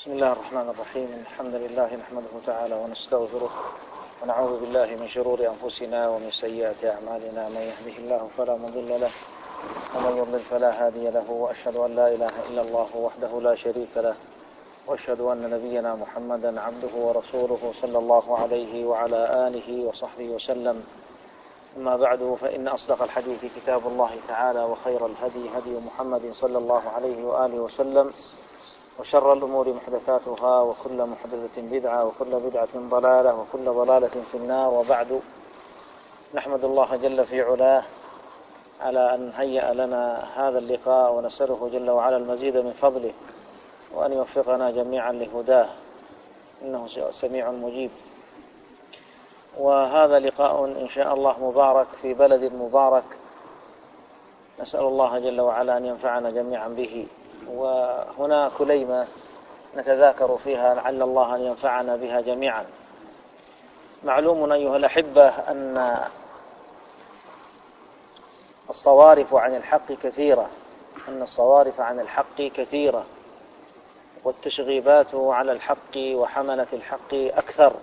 بسم الله الرحمن الرحيم. الحمد لله نحمده تعالى ونستغفره ونعوذ بالله من شرور أنفسنا ومن سيئات أعمالنا. من يهده الله فلا مضل له ومن يضلل فلا هادي له، وأشهد أن لا إله إلا الله وحده لا شريك له، وأشهد أن نبينا محمدا عبده ورسوله صلى الله عليه وعلى آله وصحبه وسلم. أما بعد، فإن أصدق الحديث كتاب الله تعالى، وخير الهدي هدي محمد صلى الله عليه وآله وسلم، وشر الأمور محدثاتها، وكل محدثة بدعة، وكل بدعة ضلالة، وكل ضلالة في النار. وبعد، نحمد الله جل في علاه على أن هيأ لنا هذا اللقاء، ونسأله جل وعلا المزيد من فضله، وأن يوفقنا جميعا لهداه، إنه سميع مجيب. وهذا لقاء إن شاء الله مبارك في بلد مبارك، نسأل الله جل وعلا أن ينفعنا جميعا به. وهنا كليمة نتذاكر فيها لعل الله أن ينفعنا بها جميعا. معلوم أيها الأحبة أن الصوارف عن الحق كثيرة، والتشغيبات على الحق وحملة الحق أكثر.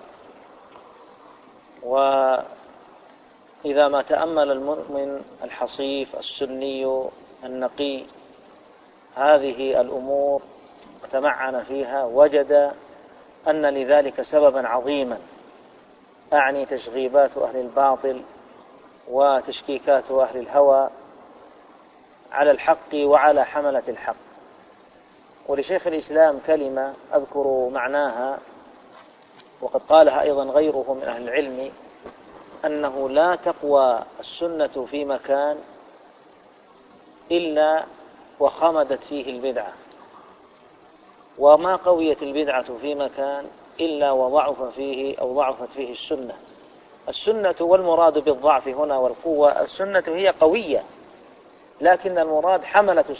وإذا ما تأمل المؤمن الحصيف السني النقي هذه الأمور وتمعن فيها، وجد أن لذلك سببا عظيما، أعني تشغيبات أهل الباطل وتشكيكات أهل الهوى على الحق وعلى حملة الحق. ولشيخ الإسلام كلمة أذكر معناها، وقد قالها أيضا غيره من أهل العلم، أنه لا تقوى السنة في مكان إلا وخمدت فيه البدعة، وما قويت البدعة في مكان إلا وضعفت فيه السنة. السنة، والمراد بالضعف هنا والقوة، السنة هي قوية، لكن المراد حملت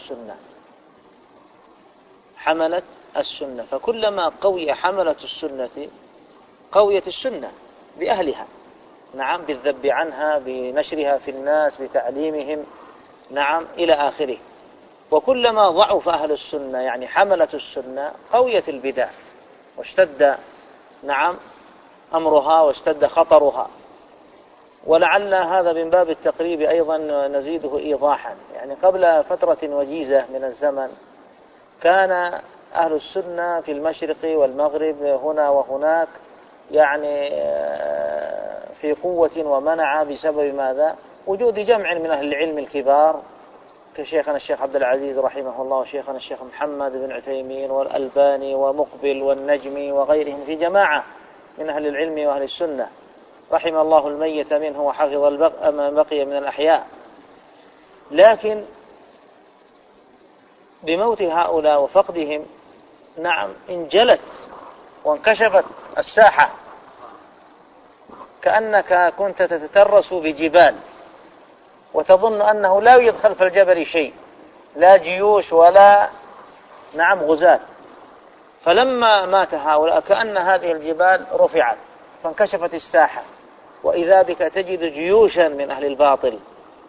السنة. فكلما قوي حملة السنة قويت السنة بأهلها، نعم، بالذب عنها، بنشرها في الناس، بتعليمهم، نعم، إلى آخره. وكلما ضعف أهل السنة، يعني حملة السنة، قويت البدع واشتد، نعم، أمرها واشتد خطرها. ولعل هذا من باب التقريب أيضا نزيده إيضاحا. يعني قبل فترة وجيزة من الزمن كان أهل السنة في المشرق والمغرب هنا وهناك يعني في قوة ومنع، بسبب ماذا؟ وجود جمع من أهل العلم الكبار كشيخنا الشيخ عبد العزيز رحمه الله، وشيخنا الشيخ محمد بن عثيمين والألباني ومقبل والنجمي وغيرهم، في جماعة من أهل العلم وأهل السنة، رحم الله الميت منه وحفظ ما بقي من الأحياء. لكن بموت هؤلاء وفقدهم، نعم، انجلت وانكشفت الساحة، كأنك كنت تتترس بجبال وتظن أنه لا يوجد خلف الجبل شيء، لا جيوش ولا، نعم، غزاة. فلما مات هؤلاء كأن هذه الجبال رفعت فانكشفت الساحة، وإذا بك تجد جيوشا من أهل الباطل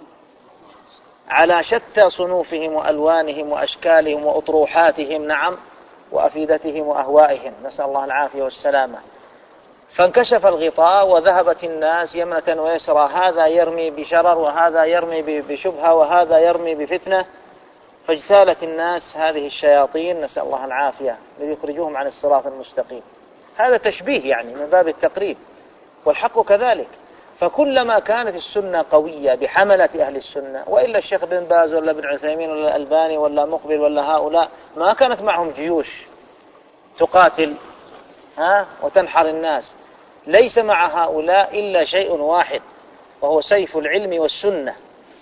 على شتى صنوفهم وألوانهم وأشكالهم وأطروحاتهم، نعم، وأفئدتهم وأهوائهم، نسأل الله العافية والسلامة. فانكشف الغطاء وذهبت الناس يمنة ويسرى، هذا يرمي بشرر، وهذا يرمي بشبهة، وهذا يرمي بفتنة. فاجتالت الناس هذه الشياطين، نسأل الله العافية، ليخرجوهم عن الصراط المستقيم. هذا تشبيه يعني من باب التقريب، والحق كذلك. فكلما كانت السنة قوية بحملة أهل السنة، وإلا الشيخ بن باز ولا بن عثيمين ولا الألباني ولا مقبل ولا هؤلاء ما كانت معهم جيوش تقاتل وتنحر الناس. ليس مع هؤلاء إلا شيء واحد، وهو سيف العلم والسنة.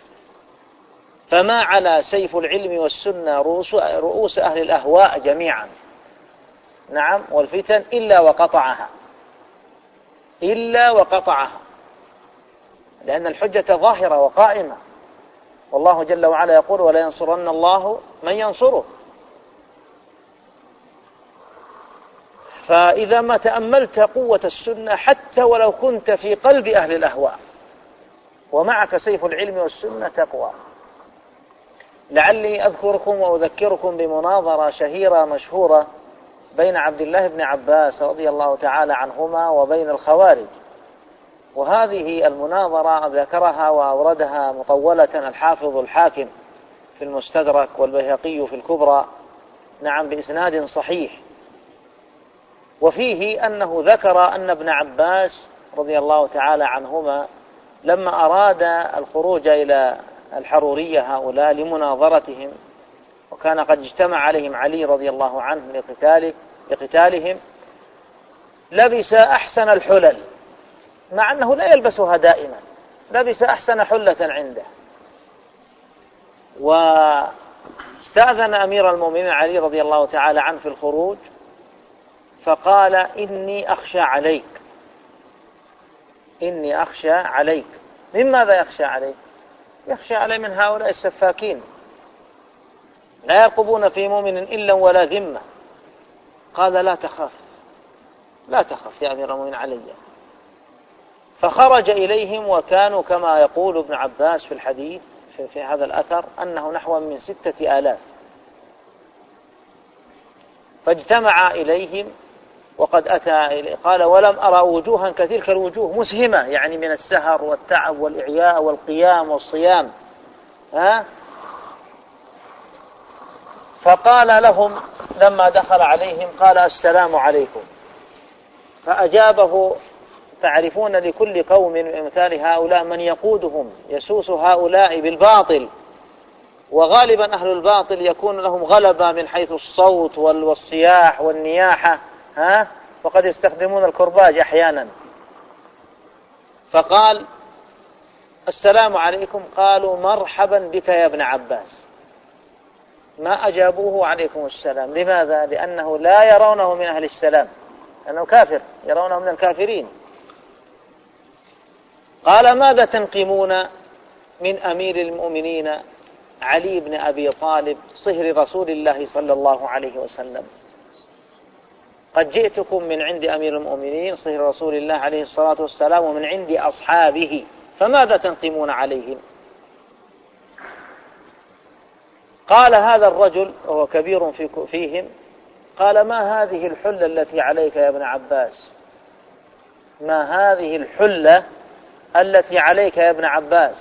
فما على سيف العلم والسنة رؤوس أهل الأهواء جميعا، نعم، والفتن إلا وقطعها، لأن الحجة ظاهرة وقائمة، والله جل وعلا يقول: ولا ينصرن الله من ينصره. فإذا ما تأملت قوة السنة، حتى ولو كنت في قلب أهل الأهواء ومعك سيف العلم والسنة، تقوى. لعلي أذكركم وأذكركم بمناظرة شهيرة مشهورة بين عبد الله بن عباس رضي الله تعالى عنهما وبين الخوارج. وهذه المناظرة ذكرها وأوردها مطولة الحافظ الحاكم في المستدرك والبيهقي في الكبرى، نعم، بإسناد صحيح. وفيه أنه ذكر أن ابن عباس رضي الله تعالى عنهما لما أراد الخروج إلى الحرورية هؤلاء لمناظرتهم، وكان قد اجتمع عليهم علي رضي الله عنه لقتالهم، لبس أحسن الحلل، مع أنه لا يلبسها دائما، لبس أحسن حلة عنده. واستأذن أمير المؤمنين علي رضي الله تعالى عنه في الخروج، فقال: إني أخشى عليك، إني أخشى عليك. من ماذا يخشى عليك؟ يخشى عليه من هؤلاء السفاكين لا يرقبون في مؤمن إلا ولا ذمة. قال: لا تخف، لا تخف يا أمير المؤمنين علي. فخرج إليهم، وكانوا كما يقول ابن عباس في الحديث في هذا الأثر أنه نحو من 6000. فاجتمع إليهم وقد أتى إليه، قال: ولم أرى وجوها كتلك الوجوه مسهمة، يعني من السهر والتعب والإعياء والقيام والصيام. فقال لهم لما دخل عليهم، قال: السلام عليكم. فأجابه. تعرفون لكل قوم مثال هؤلاء من يقودهم يسوس هؤلاء بالباطل، وغالبا أهل الباطل يكون لهم غلبة من حيث الصوت والصياح والنياحة، وقد يستخدمون الكرباج أحيانا. فقال: السلام عليكم. قالوا: مرحبا بك يا ابن عباس. ما أجابوه عليكم السلام. لماذا؟ لأنه لا يرونه من أهل السلام، لأنه كافر، يرونه من الكافرين. قال: ماذا تنقمون من أمير المؤمنين علي بن أبي طالب صهر رسول الله صلى الله عليه وسلم؟ قد جئتكم من عند أمير المؤمنين صهر رسول الله عليه الصلاة والسلام ومن عند أصحابه، فماذا تنقمون عليهم؟ قال هذا الرجل وهو كبير فيهم، قال: ما هذه الحلة التي عليك يا ابن عباس؟ ما هذه الحلة التي عليك يا ابن عباس؟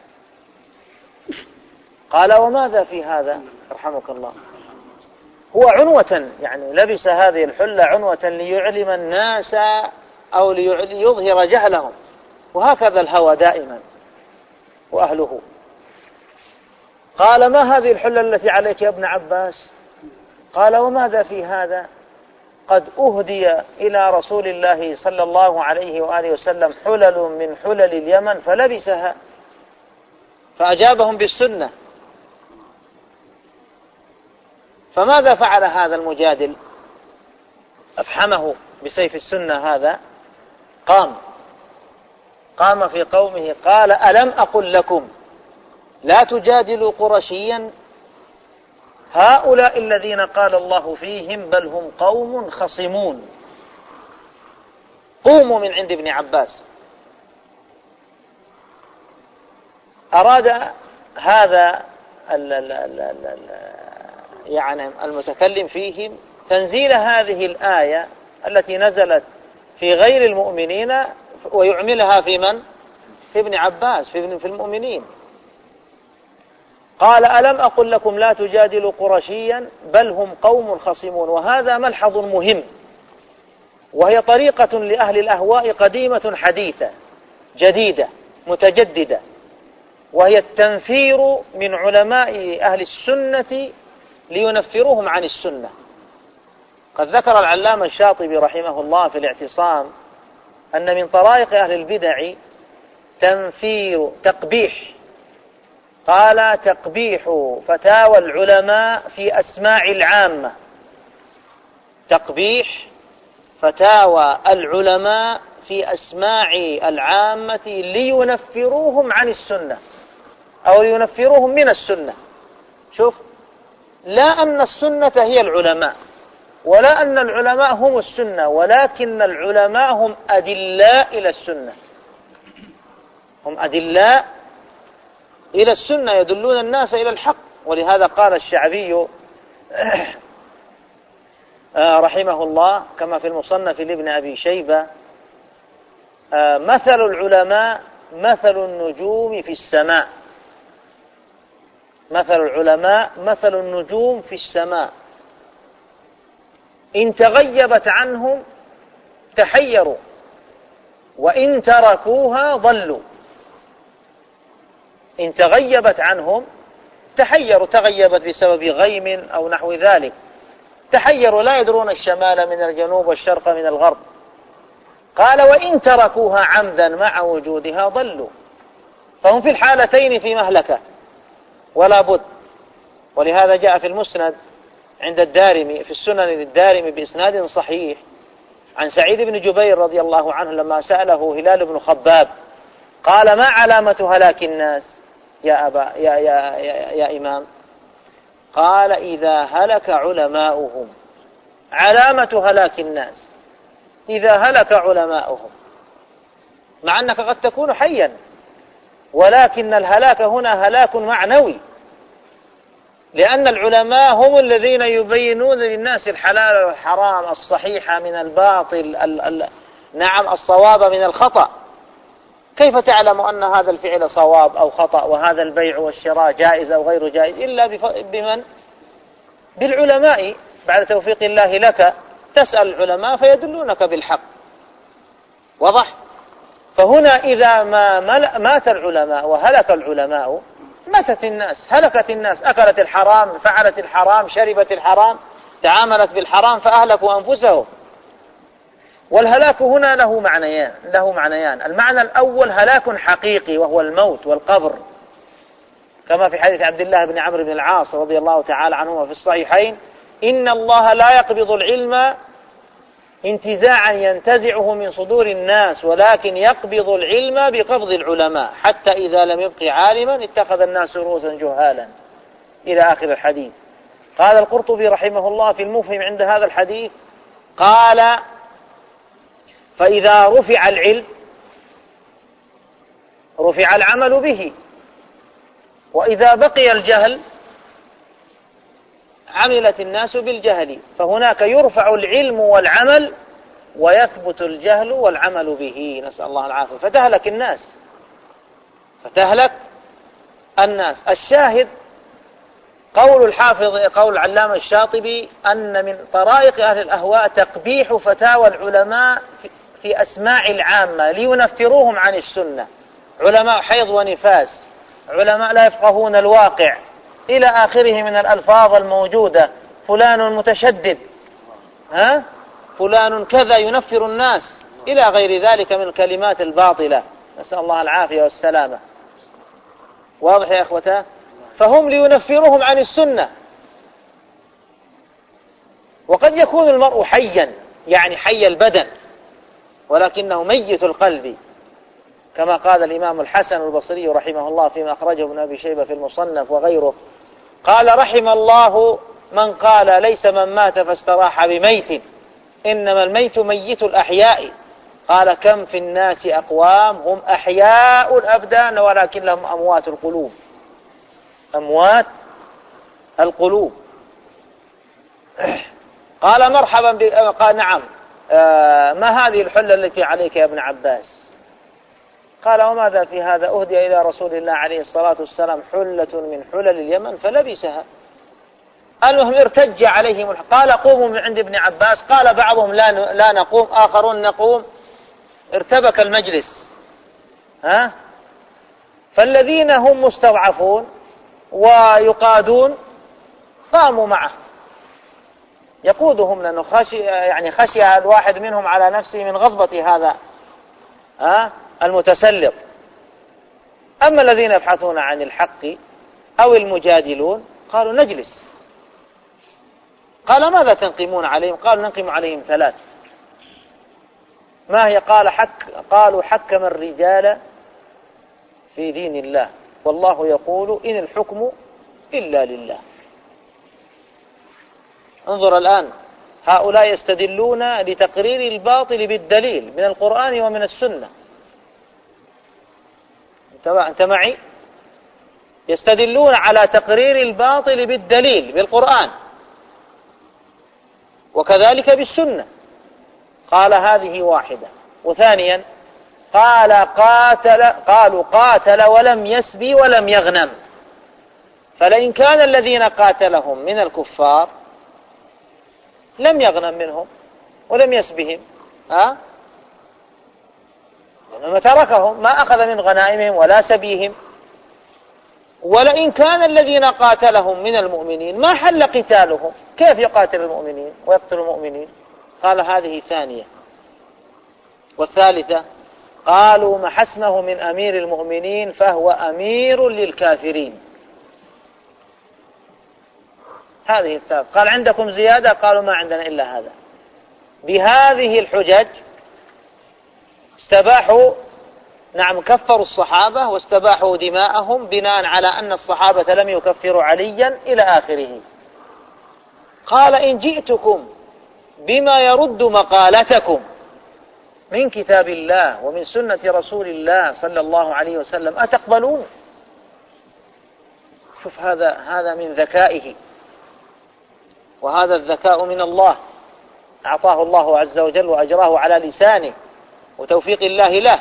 قال: وماذا في هذا رحمك الله؟ هو عنوة، يعني لبس هذه الحلة عنوة ليعلم الناس أو ليظهر جهلهم، وهكذا الهوى دائما وأهله. قال: ما هذه الحلة التي عليك يا ابن عباس؟ قال: وماذا في هذا؟ قد أهدي إلى رسول الله صلى الله عليه وآله وسلم حلل من حلل اليمن فلبسها. فأجابهم بالسنة. فماذا فعل هذا المجادل؟ أفحمه بسيف السنة هذا. قام في قومه قال: ألم أقل لكم لا تجادلوا قرشيا؟ هؤلاء الذين قال الله فيهم بل هم قوم خصمون. قوموا من عند ابن عباس. أراد هذا يعني المتكلم فيهم تنزيل هذه الآية التي نزلت في غير المؤمنين ويعملها في من؟ في ابن عباس، في المؤمنين. قال: ألم أقل لكم لا تجادلوا قرشيا بل هم قوم خصمون. وهذا ملحظ مهم، وهي طريقة لأهل الأهواء قديمة حديثة جديدة متجددة، وهي التنفير من علماء أهل السنة لينفروهم عن السنة. قد ذكر العلامة الشاطبي رحمه الله في الاعتصام أن من طرائق أهل البدع تقبيح، قال: تقبيح فتاوى العلماء في أسماع العامة. تقبيح فتاوى العلماء في أسماع العامة لينفروهم عن السنة أو لينفروهم من السنة. شوف، لا أن السنة هي العلماء، ولا أن العلماء هم السنة، ولكن العلماء هم أدلاء إلى السنة، هم أدلاء إلى السنة، يدلون الناس إلى الحق. ولهذا قال الشعبي رحمه الله كما في المصنف لابن أبي شيبة: مثل العلماء مثل النجوم في السماء. مثل العلماء مثل النجوم في السماء، إن تغيبت عنهم تحيروا، وإن تركوها ضلوا. إن تغيبت عنهم تحيروا، تغيبت بسبب غيم أو نحو ذلك، تحيروا لا يدرون الشمال من الجنوب والشرق من الغرب. قال: وإن تركوها عمدا مع وجودها ضلوا. فهم في الحالتين في مهلكة ولا بد. ولهذا جاء في المسند عند الدارمي في السنن للدارمي بإسناد صحيح عن سعيد بن جبير رضي الله عنه لما سأله هلال بن خباب قال: ما علامة هلاك الناس يا إمام؟ قال: إذا هلك علماؤهم. علامة هلاك الناس إذا هلك علماؤهم، مع أنك قد تكون حيا، ولكن الهلاك هنا هلاك معنوي، لأن العلماء هم الذين يبينون للناس الحلال والحرام، الصحيح من الباطل، نعم، الصواب من الخطأ. كيف تعلم أن هذا الفعل صواب أو خطأ، وهذا البيع والشراء جائز أو غير جائز، إلا بمن؟ بالعلماء. بعد توفيق الله لك تسأل العلماء فيدلونك بالحق. واضح؟ فهنا إذا ما مات العلماء وهلك العلماء ماتت الناس، هلكت الناس، أكلت الحرام، فعلت الحرام، شربت الحرام، تعاملت بالحرام، فأهلكوا أنفسهم. والهلاك هنا له معنيان. المعنى الأول هلاك حقيقي وهو الموت والقبر، كما في حديث عبد الله بن عمرو بن العاص رضي الله تعالى عنهما في الصحيحين: إن الله لا يقبض العلم انتزاعا ينتزعه من صدور الناس، ولكن يقبض العلم بقبض العلماء، حتى إذا لم يبق عالما اتخذ الناس رؤوسا جهالا، إلى آخر الحديث. قال القرطبي رحمه الله في المفهم عند هذا الحديث، قال: فإذا رفع العلم رفع العمل به، وإذا بقي الجهل عملت الناس بالجهل. فهناك يرفع العلم والعمل، ويثبت الجهل والعمل به، نسأل الله العافية. فتهلك الناس. الشاهد قول العلامة الشاطبي أن من طرائق أهل الأهواء تقبيح فتاوى العلماء في أسماع العامة لينفروهم عن السنة، علماء حيض ونفاس، علماء لا يفقهون الواقع، إلى آخره من الألفاظ الموجودة. فلان متشدد، فلان كذا، ينفر الناس، إلى غير ذلك من الكلمات الباطلة، نسأل الله العافية والسلامة. واضح يا أخوتاه؟ فهم لينفروهم عن السنة. وقد يكون المرء حيا، يعني حي البدن، ولكنه ميت القلب، كما قال الإمام الحسن البصري رحمه الله فيما أخرجه ابن أبي شيبة في المصنف وغيره، قال: رحم الله من قال: ليس من مات فاستراح بميت، إنما الميت ميت الأحياء. قال: كم في الناس أقوام هم أحياء الأبدان ولكن لهم أموات القلوب. أموات القلوب. قال: مرحبا قال: نعم. ما هذه الحلة التي عليك يا ابن عباس؟ قال: وماذا في هذا؟ أهدي إلى رسول الله عليه الصلاة والسلام حلة من حلل اليمن فلبسها. المهم ارتج عليهم. قال: قوموا من عند ابن عباس. قال بعضهم: لا نقوم، آخرون نقوم. ارتبك المجلس. فالذين هم مستضعفون ويقادون قاموا معه يقودهم، لأنه خشي الواحد منهم على نفسه من غضبة هذا المتسلط. أما الذين يبحثون عن الحق أو المجادلون قالوا: نجلس. قال: ماذا تنقمون عليهم؟ قالوا: ننقم عليهم 3. ما هي؟ قالوا: حكم الرجال في دين الله، والله يقول: إن الحكم إلا لله. انظر الآن، هؤلاء يستدلون لتقرير الباطل بالدليل من القرآن ومن السنة. أنت معي؟ يستدلون على تقرير الباطل بالدليل بالقرآن، وكذلك بالسنة. قال هذه واحدة. وثانيا قالوا قاتل ولم يسبي ولم يغنم، فلئن كان الذين قاتلهم من الكفار لم يغنم منهم ولم يسبهم، لأنه تركهم، ما أخذ من غنائمهم ولا سبيهم. ولئن كان الذين قاتلهم من المؤمنين ما حل قتالهم، كيف يقاتل المؤمنين ويقتل المؤمنين؟ قال هذه ثانية. والثالثة قالوا ما حسمه من أمير المؤمنين فهو أمير للكافرين. هذه الثالثة. قال عندكم زيادة؟ قالوا ما عندنا إلا هذا. بهذه الحجج استباحوا، كفروا الصحابة واستباحوا دماءهم بناء على أن الصحابة لم يكفروا عليا إلى آخره. قال إن جئتكم بما يرد مقالتكم من كتاب الله ومن سنة رسول الله صلى الله عليه وسلم أتقبلون؟ شوف هذا من ذكائه، وهذا الذكاء من الله أعطاه الله عز وجل وأجراه على لسانه وتوفيق الله له.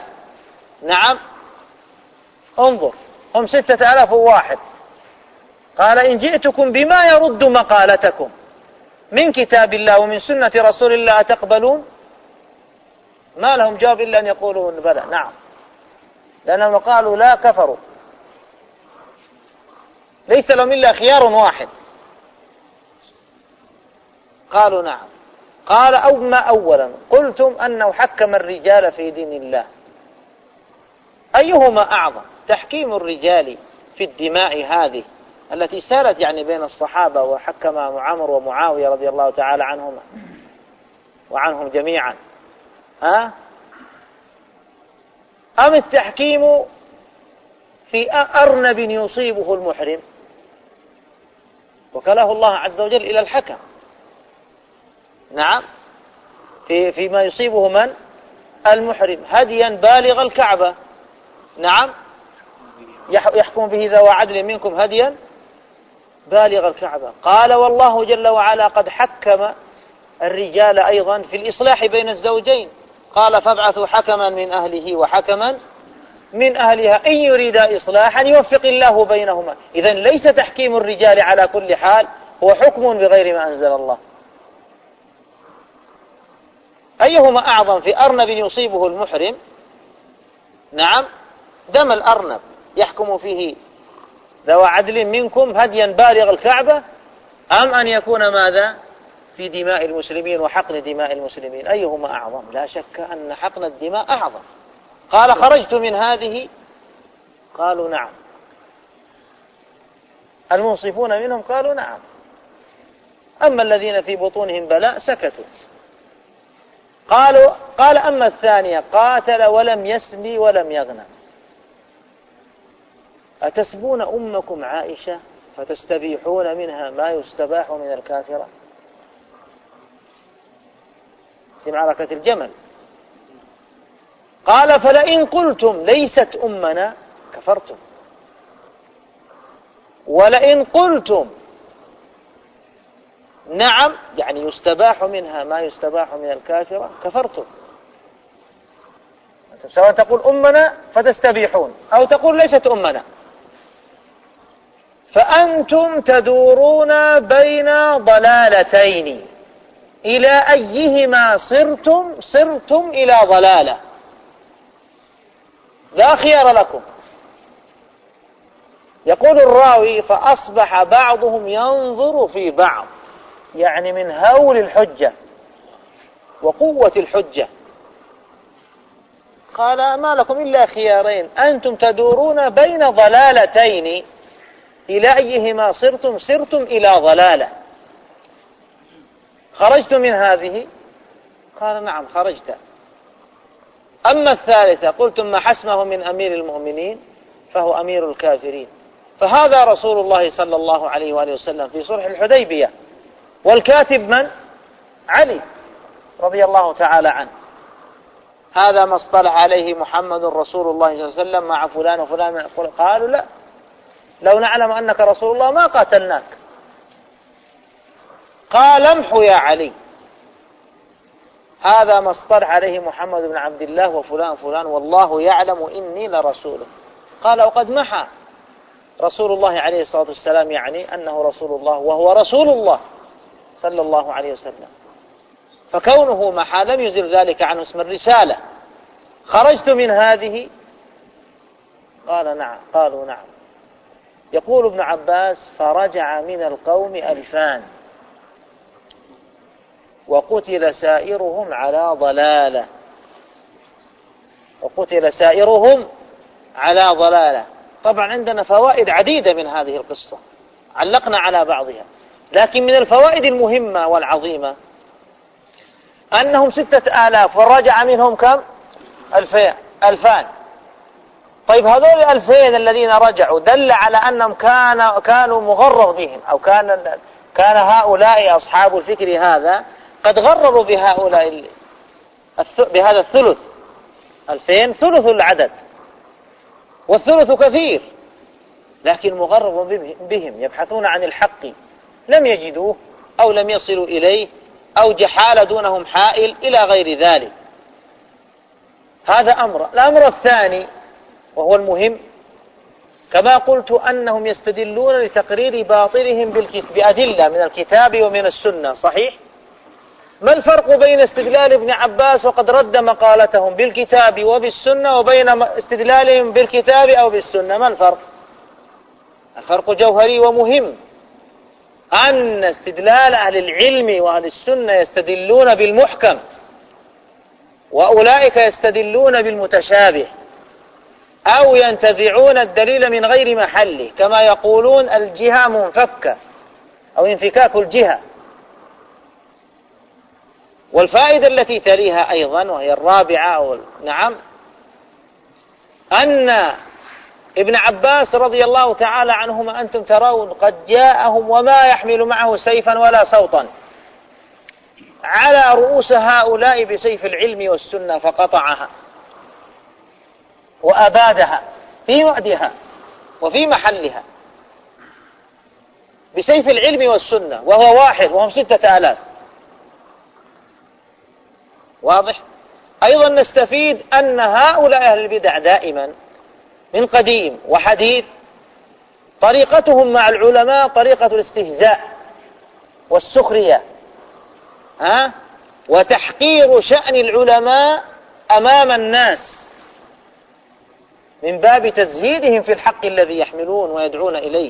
انظر، هم 6001. قال إن جئتكم بما يرد مقالتكم من كتاب الله ومن سنة رسول الله أتقبلون؟ ما لهم جواب إلا أن يقولوا بلى، نعم، لأنهم قالوا لا كفروا، ليس لهم إلا خيار واحد. قالوا نعم. قال أولا قلتم أنه حكم الرجال في دين الله، أيهما أعظم، تحكيم الرجال في الدماء هذه التي سارت بين الصحابة وحكم عمرو ومعاوية رضي الله تعالى عنهما وعنهم جميعا، أم التحكيم في أرنب يصيبه المحرم وكله الله عز وجل إلى الحكم، فيما يصيبه من؟ المحرم، هديا بالغ الكعبة، يحكم به ذوى عدل منكم هديا بالغ الكعبة. قال والله جل وعلا قد حكم الرجال أيضا في الإصلاح بين الزوجين، قال فابعثوا حكما من أهله وحكما من أهلها إن يريد إصلاحا يوفق الله بينهما. إذن ليس تحكيم الرجال على كل حال هو حكم بغير ما أنزل الله. أيهما أعظم في أرنب يصيبه المحرم، دم الأرنب يحكم فيه ذوى عدل منكم هديا بالغ الكعبة، أم أن يكون ماذا في دماء المسلمين وحقن دماء المسلمين؟ أيهما أعظم؟ لا شك أن حقن الدماء أعظم. قال خرجت من هذه؟ قالوا نعم. المنصفون منهم قالوا نعم، أما الذين في بطونهم بلاء سكتوا. قال أما الثانية قاتل ولم يسبي ولم يغنم، أتسبون أمكم عائشة فتستبيحون منها ما يستباح من الكافرة؟ في معركة الجمل. قال فلئن قلتم ليست أمنا كفرتم، ولئن قلتم نعم يستباح منها ما يستباح من الكافرة كفرتم. سواء تقول أمنا فتستبيحون أو تقول ليست أمنا، فأنتم تدورون بين ضلالتين، إلى أيهما صرتم إلى ضلالة، لا خيار لكم. يقول الراوي فأصبح بعضهم ينظر في بعض، من هول الحجة وقوة الحجة. قال ما لكم إلا خيارين، أنتم تدورون بين ضلالتين، إلى أيهما صرتم إلى ضلالة. خرجت من هذه؟ قال نعم خرجت. أما الثالثة قلتم ما حسمه من أمير المؤمنين فهو أمير الكافرين، فهذا رسول الله صلى الله عليه وآله وسلم في صلح الحديبية، والكاتب من؟ علي رضي الله تعالى عنه. هذا ما اصطلح عليه محمد رسول الله صلى الله عليه وسلم مع فلان وفلان. قالوا لا، لو نعلم أنك رسول الله ما قاتلناك. قال امحوا يا علي هذا ما اصطلح عليه محمد بن عبد الله وفلان فلان والله يعلم إني لرسوله. قال وقد محى رسول الله عليه الصلاة والسلام يعني أنه رسول الله وهو رسول الله صلى الله عليه وسلم، فكونه محى لم يزل ذلك عنه اسم الرسالة. خرجت من هذه؟ قال نعم. قالوا نعم. يقول ابن عباس فرجع من القوم 2000 وقتل سائرهم على ضلالة. وقتل سائرهم على ضلالة. طبعا عندنا فوائد عديدة من هذه القصة علقنا على بعضها، لكن من الفوائد المهمة والعظيمة أنهم 6000 ورجع منهم كم؟ 2000. طيب هذول 2000 الذين رجعوا دل على أنهم كانوا مغرر بهم، أو كان هؤلاء أصحاب الفكر هذا قد غرروا بهؤلاء بهذا الثلث. 2000 ثلث العدد، والثلث كثير، لكن مغرر بهم يبحثون عن الحق لم يجدوه أو لم يصلوا إليه أو جحال دونهم حائل إلى غير ذلك. هذا أمر. الأمر الثاني وهو المهم كما قلت أنهم يستدلون لتقرير باطلهم بأدلة من الكتاب ومن السنة. صحيح؟ ما الفرق بين استدلال ابن عباس وقد رد مقالتهم بالكتاب وبالسنة وبين استدلالهم بالكتاب أو بالسنة؟ ما الفرق؟ الفرق جوهري ومهم، أن استدلال أهل العلم وأهل السنة يستدلون بالمحكم، وأولئك يستدلون بالمتشابه أو ينتزعون الدليل من غير محله، كما يقولون الجهة منفكة أو انفكاك الجهة. والفائدة التي تليها أيضا وهي الرابعة نعم، أن ابن عباس رضي الله تعالى عنهما أنتم ترون قد جاءهم وما يحمل معه سيفا ولا صوتا على رؤوس هؤلاء بسيف العلم والسنة فقطعها وأبادها في وأدها وفي محلها بسيف العلم والسنة، وهو واحد وهم 6000. واضح؟ أيضا نستفيد أن هؤلاء أهل البدع دائما من قديم وحديث طريقتهم مع العلماء طريقة الاستهزاء والسخرية، وتحقير شأن العلماء أمام الناس من باب تزهيدهم في الحق الذي يحملون ويدعون إليه.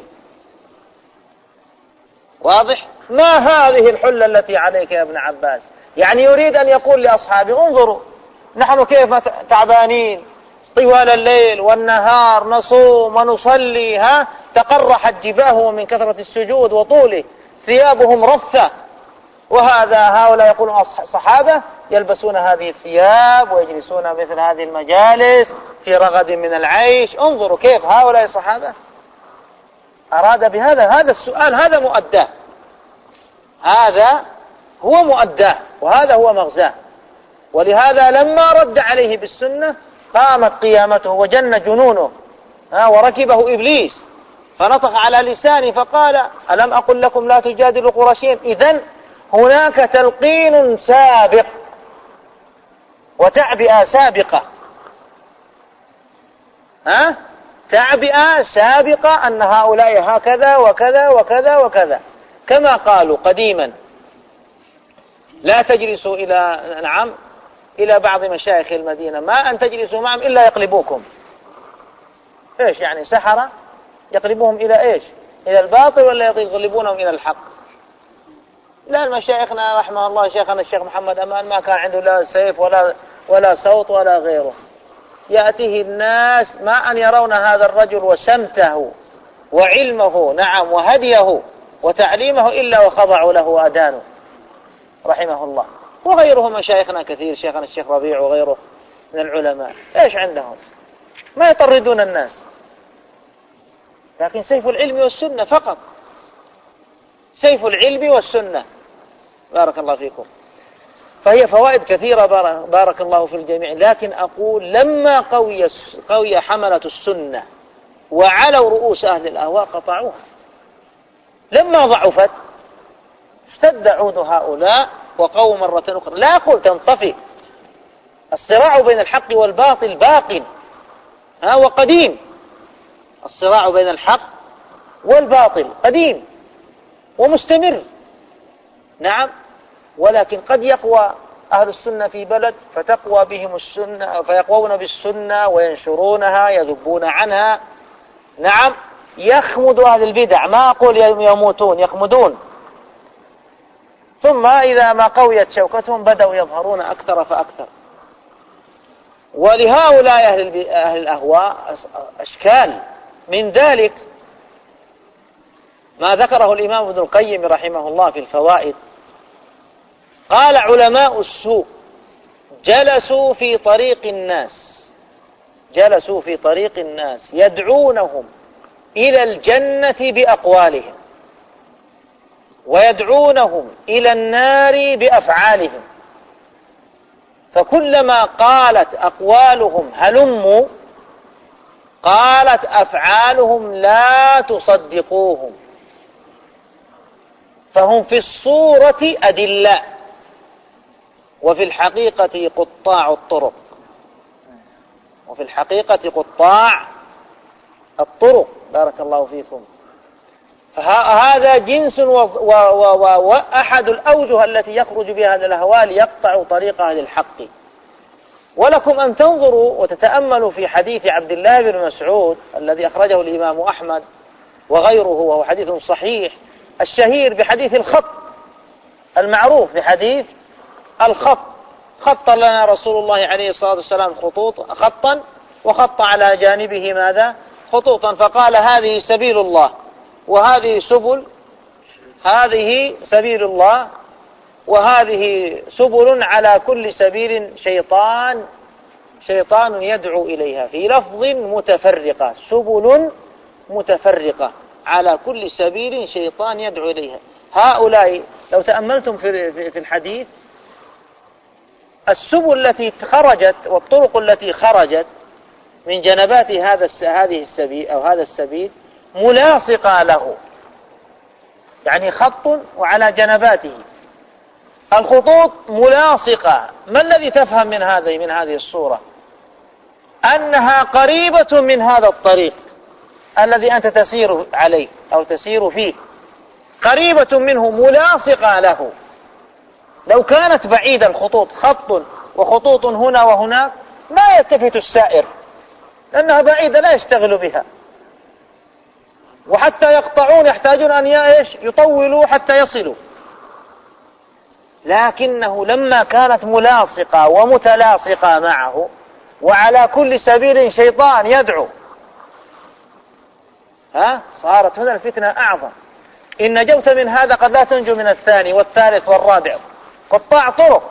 واضح؟ ما هذه الحلة التي عليك يا ابن عباس؟ يعني يريد أن يقول لأصحابه انظروا نحن كيف تعبانين طوال الليل والنهار نصوم ونصلي، تقرحت جباههم من كثرة السجود وطوله، ثيابهم رثة، هؤلاء يقولون صحابة يلبسون هذه الثياب ويجلسون مثل هذه المجالس في رغد من العيش. انظروا كيف هؤلاء صحابة. أراد بهذا هذا السؤال، هذا مؤداه، هذا هو مؤداه وهذا هو مغزاه. ولهذا لما رد عليه بالسنة قامت قيامته وجن جنونه وركبه إبليس فنطق على لسانه فقال ألم أقل لكم لا تجادلوا قرشين؟ إذن هناك تلقين سابق وتعبئة سابقة، تعبئة سابقة أن هؤلاء هكذا وكذا وكذا وكذا، كما قالوا قديما لا تجلسوا إلى بعض مشايخ المدينة ما أن تجلسوا معهم إلا يقلبوكم. إيش يعني سحرة يقلبوهم إلى إيش؟ إلى الباطل ولا يقلبونهم إلى الحق؟ لا، المشايخنا رحمه الله شيخنا الشيخ محمد أمان ما كان عنده لا سيف ولا صوت ولا غيره، يأتيه الناس ما أن يرون هذا الرجل وسمته وعلمه نعم وهديه وتعليمه إلا وخضعوا له وأدانوا رحمه الله. وغيره مشايخنا كثير، شيخنا الشيخ ربيع وغيره من العلماء إيش عندهم؟ ما يطردون الناس، لكن سيف العلم والسنة فقط، سيف العلم والسنة. بارك الله فيكم. فهي فوائد كثيرة بارك الله في الجميع، لكن أقول لما قوي حملة السنة وعلوا رؤوس أهل الأهواء قطعوها. لما ضعفت اشتد عود هؤلاء وقوم مرة أخرى. لا أقول تنطفئ، الصراع بين الحق والباطل باق وقديم. الصراع بين الحق والباطل قديم ومستمر، نعم. ولكن قد يقوى أهل السنة في بلد فتقوى بهم السنة، فيقوون بالسنة وينشرونها يذبون عنها، نعم. يخمد أهل البدع، ما أقول يموتون، يخمدون. ثم إذا ما قويت شوكتهم بدأوا يظهرون أكثر فأكثر. ولهؤلاء أهل الأهواء أشكال. من ذلك ما ذكره الإمام ابن القيم رحمه الله في الفوائد. قال: علماء السوء جلسوا في طريق الناس يدعونهم إلى الجنة بأقوالهم، ويدعونهم إلى النار بأفعالهم، فكلما قالت أقوالهم هلموا قالت أفعالهم لا تصدقوهم، فهم في الصورة أدلاء وفي الحقيقة قطاع الطرق. بارك الله فيكم. فهذا جنس وأحد الأوجه التي يخرج بها هذا الأهوال يقطع طريق أهل الحق. ولكم أن تنظروا وتتأملوا في حديث عبد الله بن مسعود الذي أخرجه الإمام أحمد وغيره، وهو حديث صحيح الشهير بحديث الخط المعروف بحديث الخط. خط لنا رسول الله عليه الصلاة والسلام خطا، وخط على جانبه ماذا؟ خطوطا، فقال: هذه سبيل الله، وهذه سبيل الله، وهذه سبل، على كل سبيل شيطان يدعو إليها، في لفظ متفرقة، سبل متفرقة على كل سبيل شيطان يدعو إليها. هؤلاء لو تأملتم في الحديث، السبل التي خرجت والطرق التي خرجت من جنبات هذه السبيل أو هذا السبيل ملاصقة له، يعني خط وعلى جنباته الخطوط ملاصقة. ما الذي تفهم من هذه الصورة؟ أنها قريبة من هذا الطريق الذي أنت تسير عليه أو تسير فيه، قريبة منه ملاصقة له. لو كانت بعيدة الخطوط، خط وخطوط هنا وهناك، ما يلتفت السائر لأنها بعيدة لا يشتغل بها، وحتى يقطعون يحتاجون أن يطولوا حتى يصلوا. لكنه لما كانت ملاصقة ومتلاصقة معه، وعلى كل سبيل شيطان يدعو، صارت هنا الفتنة أعظم. إن نجوت من هذا قد لا تنجو من الثاني والثالث والرابع. قطاع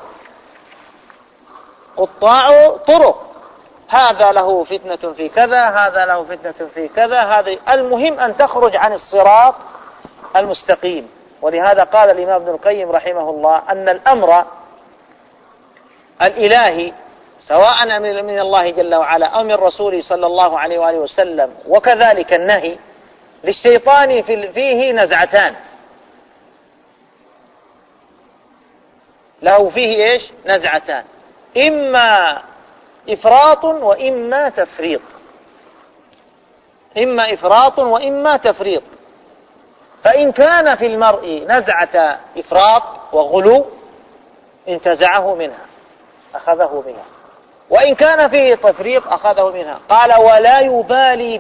طرق، هذا له فتنة في كذا، هذا له فتنة في كذا، هذا المهم أن تخرج عن الصراط المستقيم. ولهذا قال الإمام ابن القيم رحمه الله أن الأمر الإلهي سواء من الله جل وعلا أو من رسوله صلى الله عليه وآله وسلم، وكذلك النهي للشيطان فيه نزعتان، له فيه نزعتان، إما إفراط وإما تفريط. فإن كان في المرء نزعة إفراط وغلو انتزعه منها، أخذه منها، وإن كان فيه تفريط أخذه منها. قال: ولا يبالي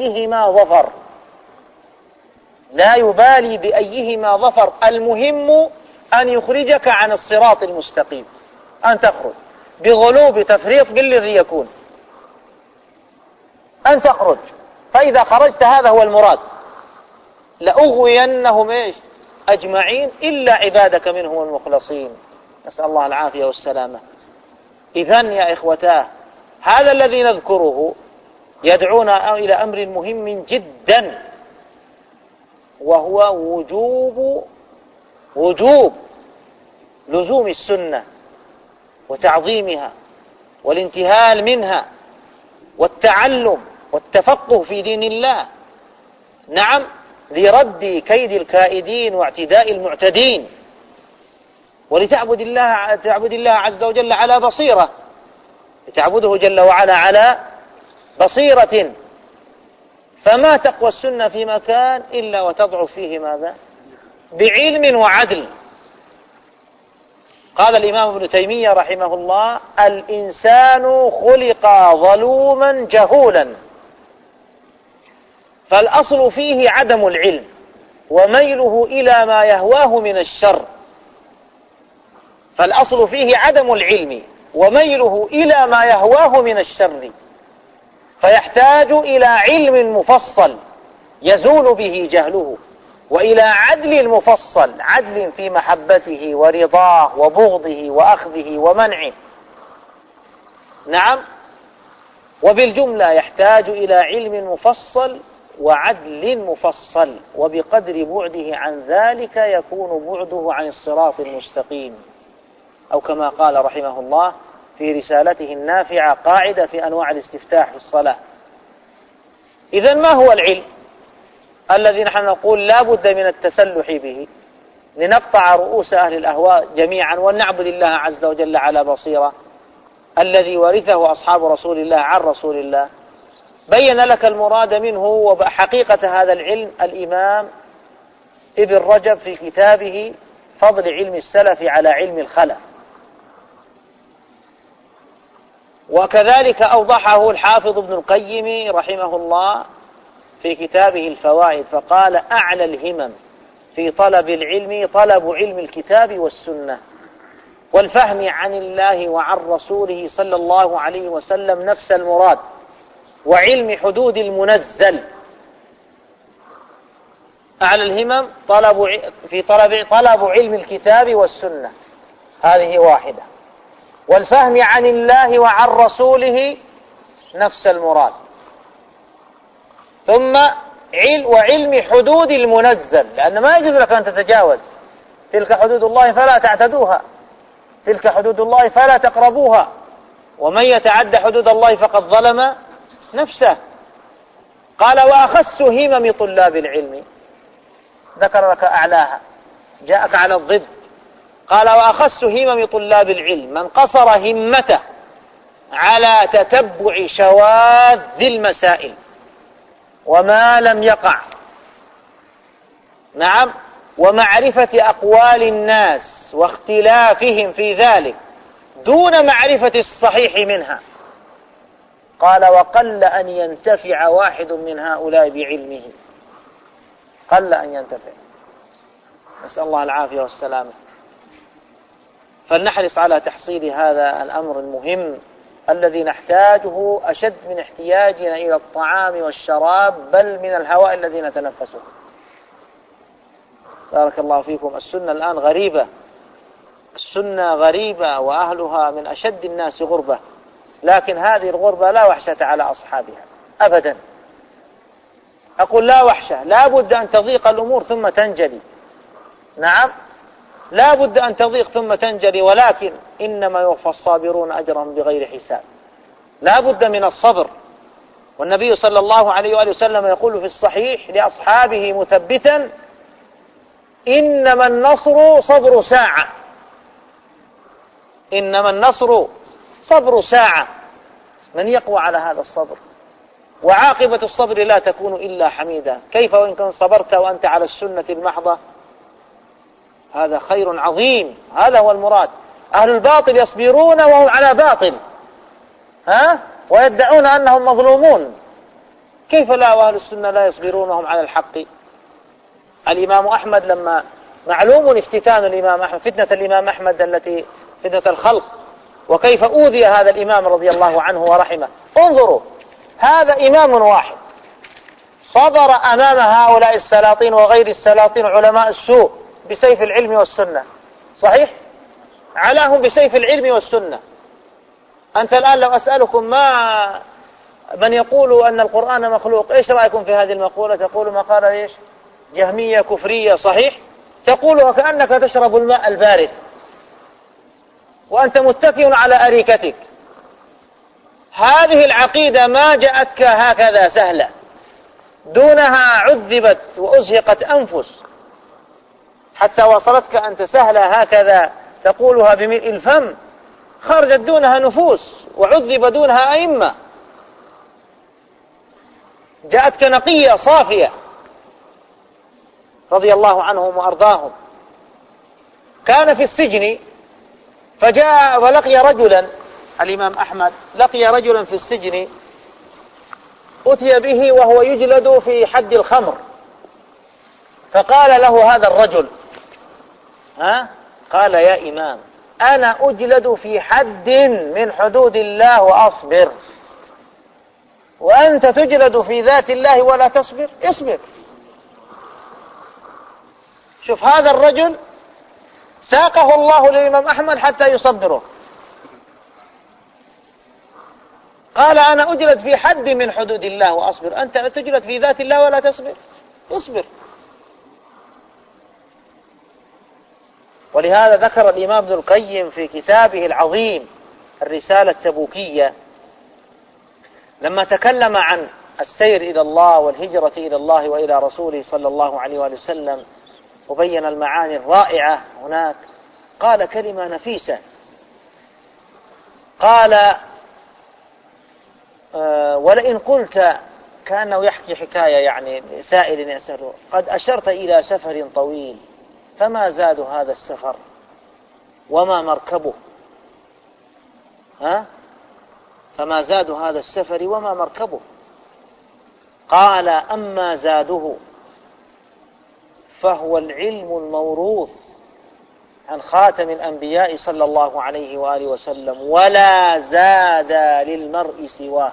بأيهما ظفر، المهم أن يخرجك عن الصراط المستقيم، أن تخرج بغلو بتفريط بالذي يكون، أن تخرج. فإذا خرجت هذا هو المراد، لأغوينهم أجمعين إلا عبادك منهم المخلصين، نسأل الله العافية والسلامة. إذن يا إخوتاه، هذا الذي نذكره يدعونا إلى أمر مهم جدا، وهو وجوب لزوم السنة وتعظيمها والانتهال منها والتعلم والتفقه في دين الله، نعم، لرد كيد الكائدين واعتداء المعتدين تعبد الله عز وجل على بصيرة، تعبده جل وعلا على بصيرة. فما تقوى السنة في مكان إلا وتضعف فيه ماذا؟ بعلم وعدل. قال الإمام ابن تيمية رحمه الله: الإنسان خلق ظلوما جهولا، فالأصل فيه عدم العلم وميله إلى ما يهواه من الشر. فالأصل فيه عدم العلم وميله إلى ما يهواه من الشر، فيحتاج إلى علم مفصل يزول به جهله، وإلى عدل مفصل، عدل في محبته ورضاه وبغضه وأخذه ومنعه. نعم. وبالجملة يحتاج إلى علم مفصل وعدل مفصل، وبقدر بعده عن ذلك يكون بعده عن الصراط المستقيم، أو كما قال رحمه الله في رسالته النافعة قاعدة في أنواع الاستفتاح في الصلاة. إذن ما هو العلم الذي نحن نقول لا بد من التسلح به لنقطع رؤوس أهل الأهواء جميعا ونعبد الله عز وجل على بصيرة، الذي ورثه أصحاب رسول الله عن رسول الله؟ بين لك المراد منه وحقيقة هذا العلم الإمام ابن رجب في كتابه فضل علم السلف على علم الخلف، وكذلك أوضحه الحافظ ابن القيم رحمه الله في كتابه الفوائد، فقال: أعلى الهمم في طلب العلم طلب علم الكتاب والسنة والفهم عن الله وعن رسوله صلى الله عليه وسلم نفس المراد، وعلم حدود المنزل. أعلى الهمم طلب علم الكتاب والسنة، هذه واحدة، والفهم عن الله وعن رسوله نفس المراد، ثم وعلم حدود المنزل، لأن ما يجوز لك أن تتجاوز تلك حدود الله فلا تعتدوها، تلك حدود الله فلا تقربوها، ومن يتعد حدود الله فقد ظلم نفسه. قال: وأخس همم طلاب العلم، ذكر لك أعلاها، جاءك على الضد. قال: وأخس همم طلاب العلم من قصر همته على تتبع شواذ المسائل وما لم يقع، نعم، ومعرفة أقوال الناس واختلافهم في ذلك دون معرفة الصحيح منها. قال: وقل أن ينتفع واحد من هؤلاء بعلمه، قل أن ينتفع، نسأل الله العافية والسلامة. فلنحرص على تحصيل هذا الأمر المهم الذي نحتاجه أشد من احتياجنا إلى الطعام والشراب، بل من الهواء الذي نتنفسه. بارك الله فيكم. السنة الآن غريبة، السنة غريبة وأهلها من أشد الناس غربة، لكن هذه الغربة لا وحشة على أصحابها أبدا. أقول لا وحشة، لا بد أن تضيق الأمور ثم تنجلي، نعم، لا بد أن تضيق ثم تنجلي، ولكن إنما يوفى الصابرون أجرهم بغير حساب. لا بد من الصبر، والنبي صلى الله عليه وآله وسلم يقول في الصحيح لأصحابه مثبتا: إنما النصر صبر ساعة، إنما النصر صبر ساعة. من يقوى على هذا الصبر؟ وعاقبة الصبر لا تكون إلا حميدة. كيف وإن كنت صبرت وأنت على السنة المحضة؟ هذا خير عظيم، هذا هو المراد. أهل الباطل يصبرون وهم على باطل، ويدعون أنهم مظلومون، كيف لا وأهل السنة لا يصبرون وهم على الحق؟ الإمام أحمد لما معلوم افتتان الإمام أحمد، فتنة الإمام أحمد التي فتنة الخلق، وكيف أوذي هذا الإمام رضي الله عنه ورحمه. انظروا، هذا إمام واحد صبر أمام هؤلاء السلاطين وغير السلاطين علماء السوء بسيف العلم والسنة، صحيح؟ علاهم بسيف العلم والسنة. أنت الآن لو أسألكم من يقول أن القرآن مخلوق، إيش رأيكم في هذه المقولة؟ تقول مقالة إيش؟ جهمية كفرية، صحيح؟ تقولها كأنك تشرب الماء البارد وأنت متكئ على أريكتك. هذه العقيدة ما جاءتك هكذا سهلة، دونها عذبت وأزهقت أنفس حتى وصلتك أنت سهلة هكذا تقولها بملء الفم خرجت دونها نفوس وعذب دونها أئمة. جاءتك نقية صافية رضي الله عنهم وأرضاهم. كان في السجن فجاء ولقي رجلا، الإمام أحمد لقي رجلا في السجن أتي به وهو يجلد في حد الخمر، فقال له هذا الرجل قال يا إمام أنا أجلد في حد من حدود الله وأصبر، وأنت تجلد في ذات الله ولا تصبر؟ اصبر. شوف هذا الرجل ساقه الله للإمام أحمد حتى يصبره. قال أنا أجلد في حد من حدود الله وأصبر، أنت تجلد في ذات الله ولا تصبر؟ اصبر. ولهذا ذكر الإمام ابن القيم في كتابه العظيم الرسالة التبوكية لما تكلم عن السير إلى الله والهجرة إلى الله وإلى رسوله صلى الله عليه وآله وسلم وبين المعاني الرائعة هناك، قال كلمة نفيسة، قال ولئن قلت، كأنه يحكي حكاية يعني سائل يسأله، قد أشرت إلى سفر طويل فما زاد هذا السفر وما مركبه؟ فما زاد هذا السفر وما مركبه؟ قال أما زاده فهو العلم الموروث عن خاتم الأنبياء صلى الله عليه وآله وسلم، ولا زاد للمرء سواه،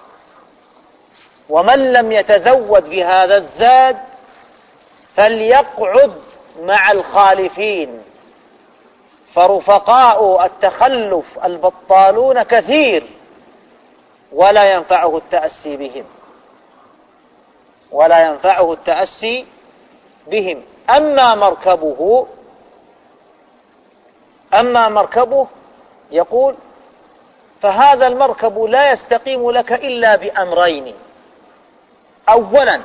ومن لم يتزود بهذا الزاد فليقعد مع الخالفين، فرفقاء التخلف البطالون كثير ولا ينفعه التأسي بهم، ولا ينفعه التأسي بهم. أما مركبه يقول فهذا المركب لا يستقيم لك إلا بأمرين: أولا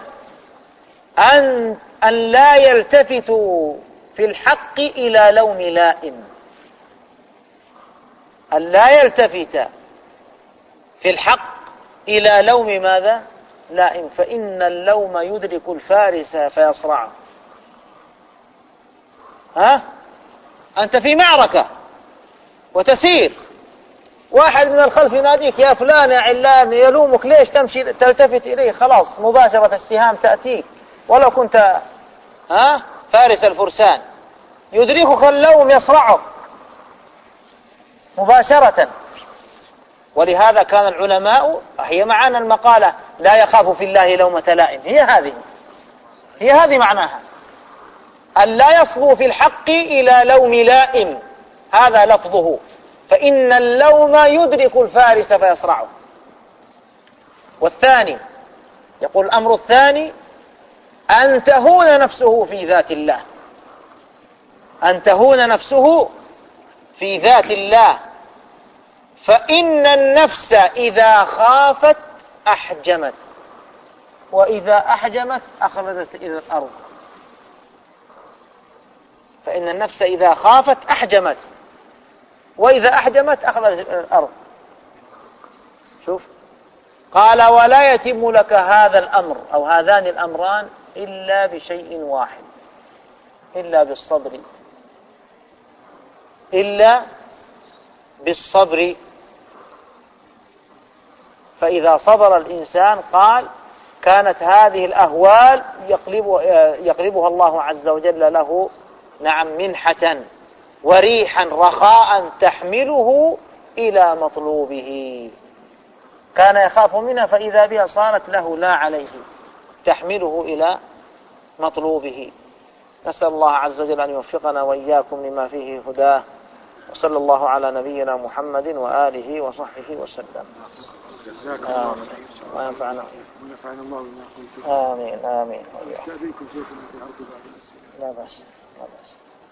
أن لا يلتفتوا في الحق إلى لوم لائم، أن لا يلتفت في الحق إلى لوم ماذا؟ لائم، فإن اللوم يدرك الفارس فيصرعه. أنت في معركة وتسير، واحد من الخلف يناديك يا فلان يا علان، يلومك ليش تمشي تلتفت إليه؟ خلاص مباشرة السهام تأتيك، ولو كنت فارس الفرسان يدركك اللوم يصرعك مباشرة. ولهذا كان العلماء، هي معانا المقالة لا يخاف في الله لومة لائم، هي هذه معناها، أن لا يصغوا في الحق إلى لوم لائم، هذا لفظه، فإن اللوم يدرك الفارس فيصرعه. والثاني يقول الأمر الثاني أن تهون نفسه في ذات الله، أن تهون نفسه في ذات الله، فإن النفس إذا خافت أحجمت، وإذا أحجمت أخرجت إلى الأرض. فإن النفس إذا خافت أحجمت، وإذا أحجمت أخرجت إلى الأرض. شوف، قال ولا يتم لك هذا الأمر أو هذان الأمران إلا بشيء واحد، إلا بالصبر. فإذا صبر الإنسان قال كانت هذه الأهوال يقلبها الله عز وجل له منحة وريحا رخاء تحمله إلى مطلوبه. كان يخاف منها فإذا بها صارت له لا عليه، تحمله إلى مطلوبه. نسأل الله عز وجل أن يوفقنا وإياكم لما فيه هداه، وصلى الله على نبينا محمد وآله وصحبه وسلم. آمين. وينفعنا الله بما قلت. آمين آمين. استأذنكم شيخنا في عرض بعض الأسئلة. لا بأس لا بأس.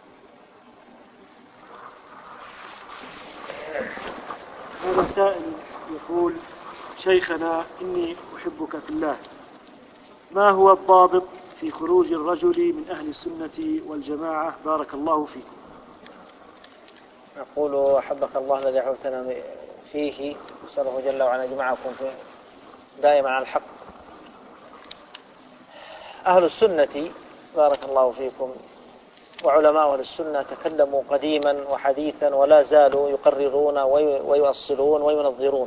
هذا سائل يقول: شيخنا إني أحبك في الله، ما هو الضابط في خروج الرجل من أهل السنة والجماعة؟ بارك الله فيكم. أقول أحبك الله الذي دعوتنا فيه، نسأل الله جل وعلا يجمعكم دائما على الحق. أهل السنة بارك الله فيكم وعلماء أهل السنة تكلموا قديما وحديثا ولا زالوا يقررون ويؤصلون وينظرون.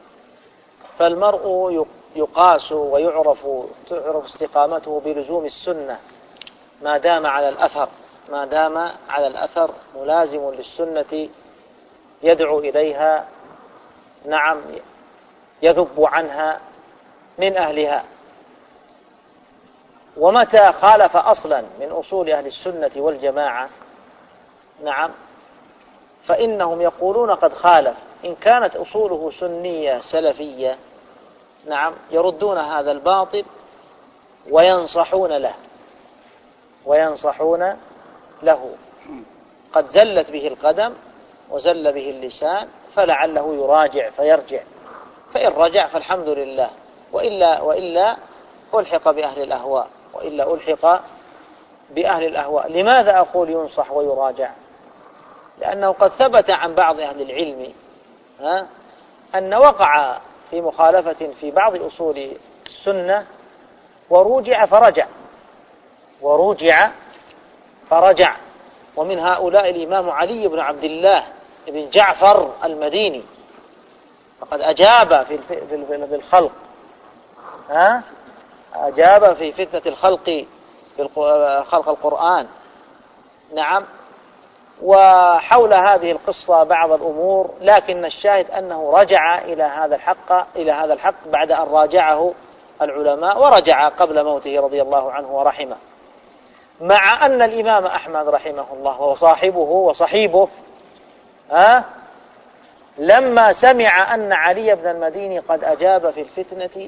فالمرء يقاس ويعرف استقامته بلزوم السنة ما دام على الأثر ملازم للسنة يدعو إليها، نعم، يذب عنها من أهلها. ومتى خالف أصلا من أصول أهل السنة والجماعة، نعم، فإنهم يقولون قد خالف. إن كانت أصوله سنية سلفية، نعم، يردون هذا الباطل وينصحون له. قد زلت به القدم وزل به اللسان، فلعله يراجع فيرجع، فإن رجع فالحمد لله، وإلا ألحق بأهل الأهواء. لماذا أقول ينصح ويراجع؟ لأنه قد ثبت عن بعض أهل العلم أن وقع في مخالفة في بعض أصول السنة وروجع فرجع. ومن هؤلاء الإمام علي بن عبد الله بن جعفر المديني، فقد أجاب في الخلق، أجاب في فتنة الخلق خلق القرآن، نعم. وحول هذه القصة بعض الأمور، لكن الشاهد أنه رجع إلى هذا الحق بعد أن راجعه العلماء، ورجع قبل موته رضي الله عنه ورحمه. مع أن الإمام أحمد رحمه الله وصحيبه لما سمع أن علي بن المديني قد أجاب في الفتنة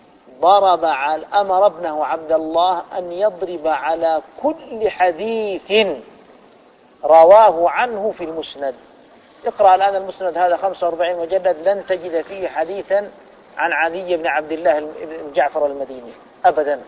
أمر ابنه عبد الله أن يضرب على كل حديث رواه عنه في المسند. اقرأ الآن المسند هذا 45 مجلد، لن تجد فيه حديثا عن علي بن عبد الله بن جعفر المديني أبدا.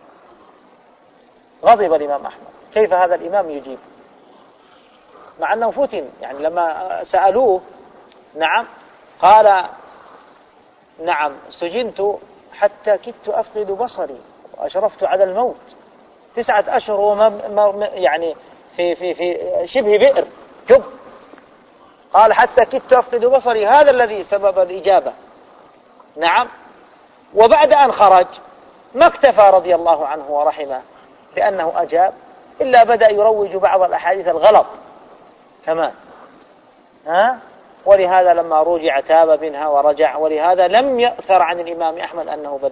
غضب الإمام أحمد، كيف هذا الإمام يجيب مع أنه فتن؟ يعني لما سألوه، نعم، قال نعم سجنت حتى كدت أفقد بصري وأشرفت على الموت 9 أشهر يعني في شبه بئر جب. قال حتى كدت أفقد بصري، هذا الذي سبب الإجابة، نعم. وبعد أن خرج ما اكتفى رضي الله عنه ورحمه بأنه أجاب، إلا بدأ يروج بعض الأحاديث الغلط كمان، ولهذا لما رجع تاب منها ورجع. ولهذا لم يأثر عن الإمام أحمد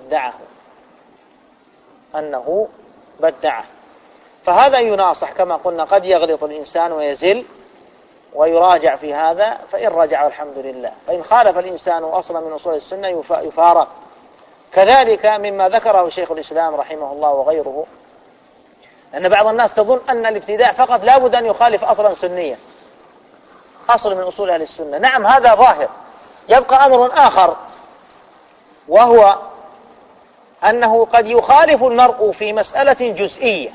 أنه بدعه. فهذا يناصح كما قلنا، قد يغلط الإنسان ويزل ويراجع في هذا، فإن رجع الحمد لله، فإن خالف الإنسان أصلا من أصول السنة يفارق. كذلك مما ذكره شيخ الإسلام رحمه الله وغيره، أن بعض الناس تظن أن الابتداع فقط لا بد أن يخالف أصلا سنيا، أصل من أصول أهل السنة. نعم هذا ظاهر. يبقى أمر آخر، وهو أنه قد يخالف المرء في مسألة جزئية،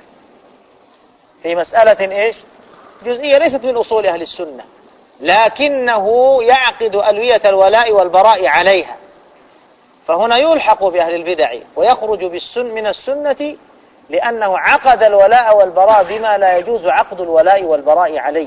جزئية ليست من أصول أهل السنة، لكنه يعقد ألوية الولاء والبراء عليها، فهنا يلحق بأهل البدع ويخرج من السنة، لأنه عقد الولاء والبراء بما لا يجوز عقد الولاء والبراء عليه.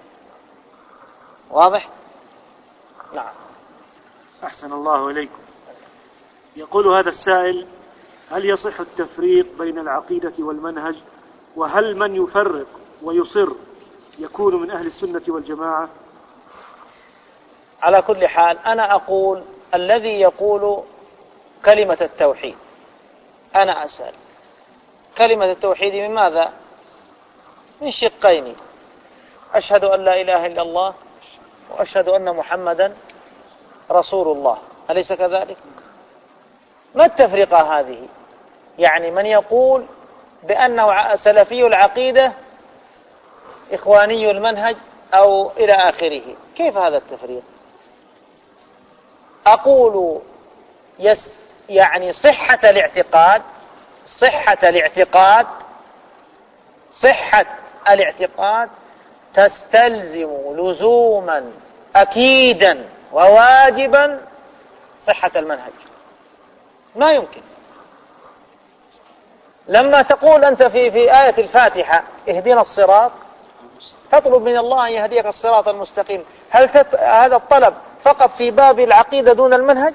واضح؟ نعم. أحسن الله إليكم. يقول هذا السائل: هل يصح التفريق بين العقيدة والمنهج؟ وهل من يفرق ويصر يكون من أهل السنة والجماعة؟ على كل حال أنا أقول الذي يقول كلمة التوحيد، أنا أسأل كلمة التوحيد من ماذا؟ من شقين: أشهد أن لا إله إلا الله وأشهد أن محمدا رسول الله، أليس كذلك؟ ما التفرقة هذه؟ يعني من يقول بأنه سلفي العقيدة إخواني المنهج أو إلى آخره، كيف هذا التفريق؟ أقول يعني صحة الاعتقاد تستلزم لزوما أكيدا وواجبا صحة المنهج، ما يمكن. لما تقول أنت في آية الفاتحة اهدنا الصراط، تطلب من الله أن يهديك الصراط المستقيم، هل هذا الطلب فقط في باب العقيدة دون المنهج؟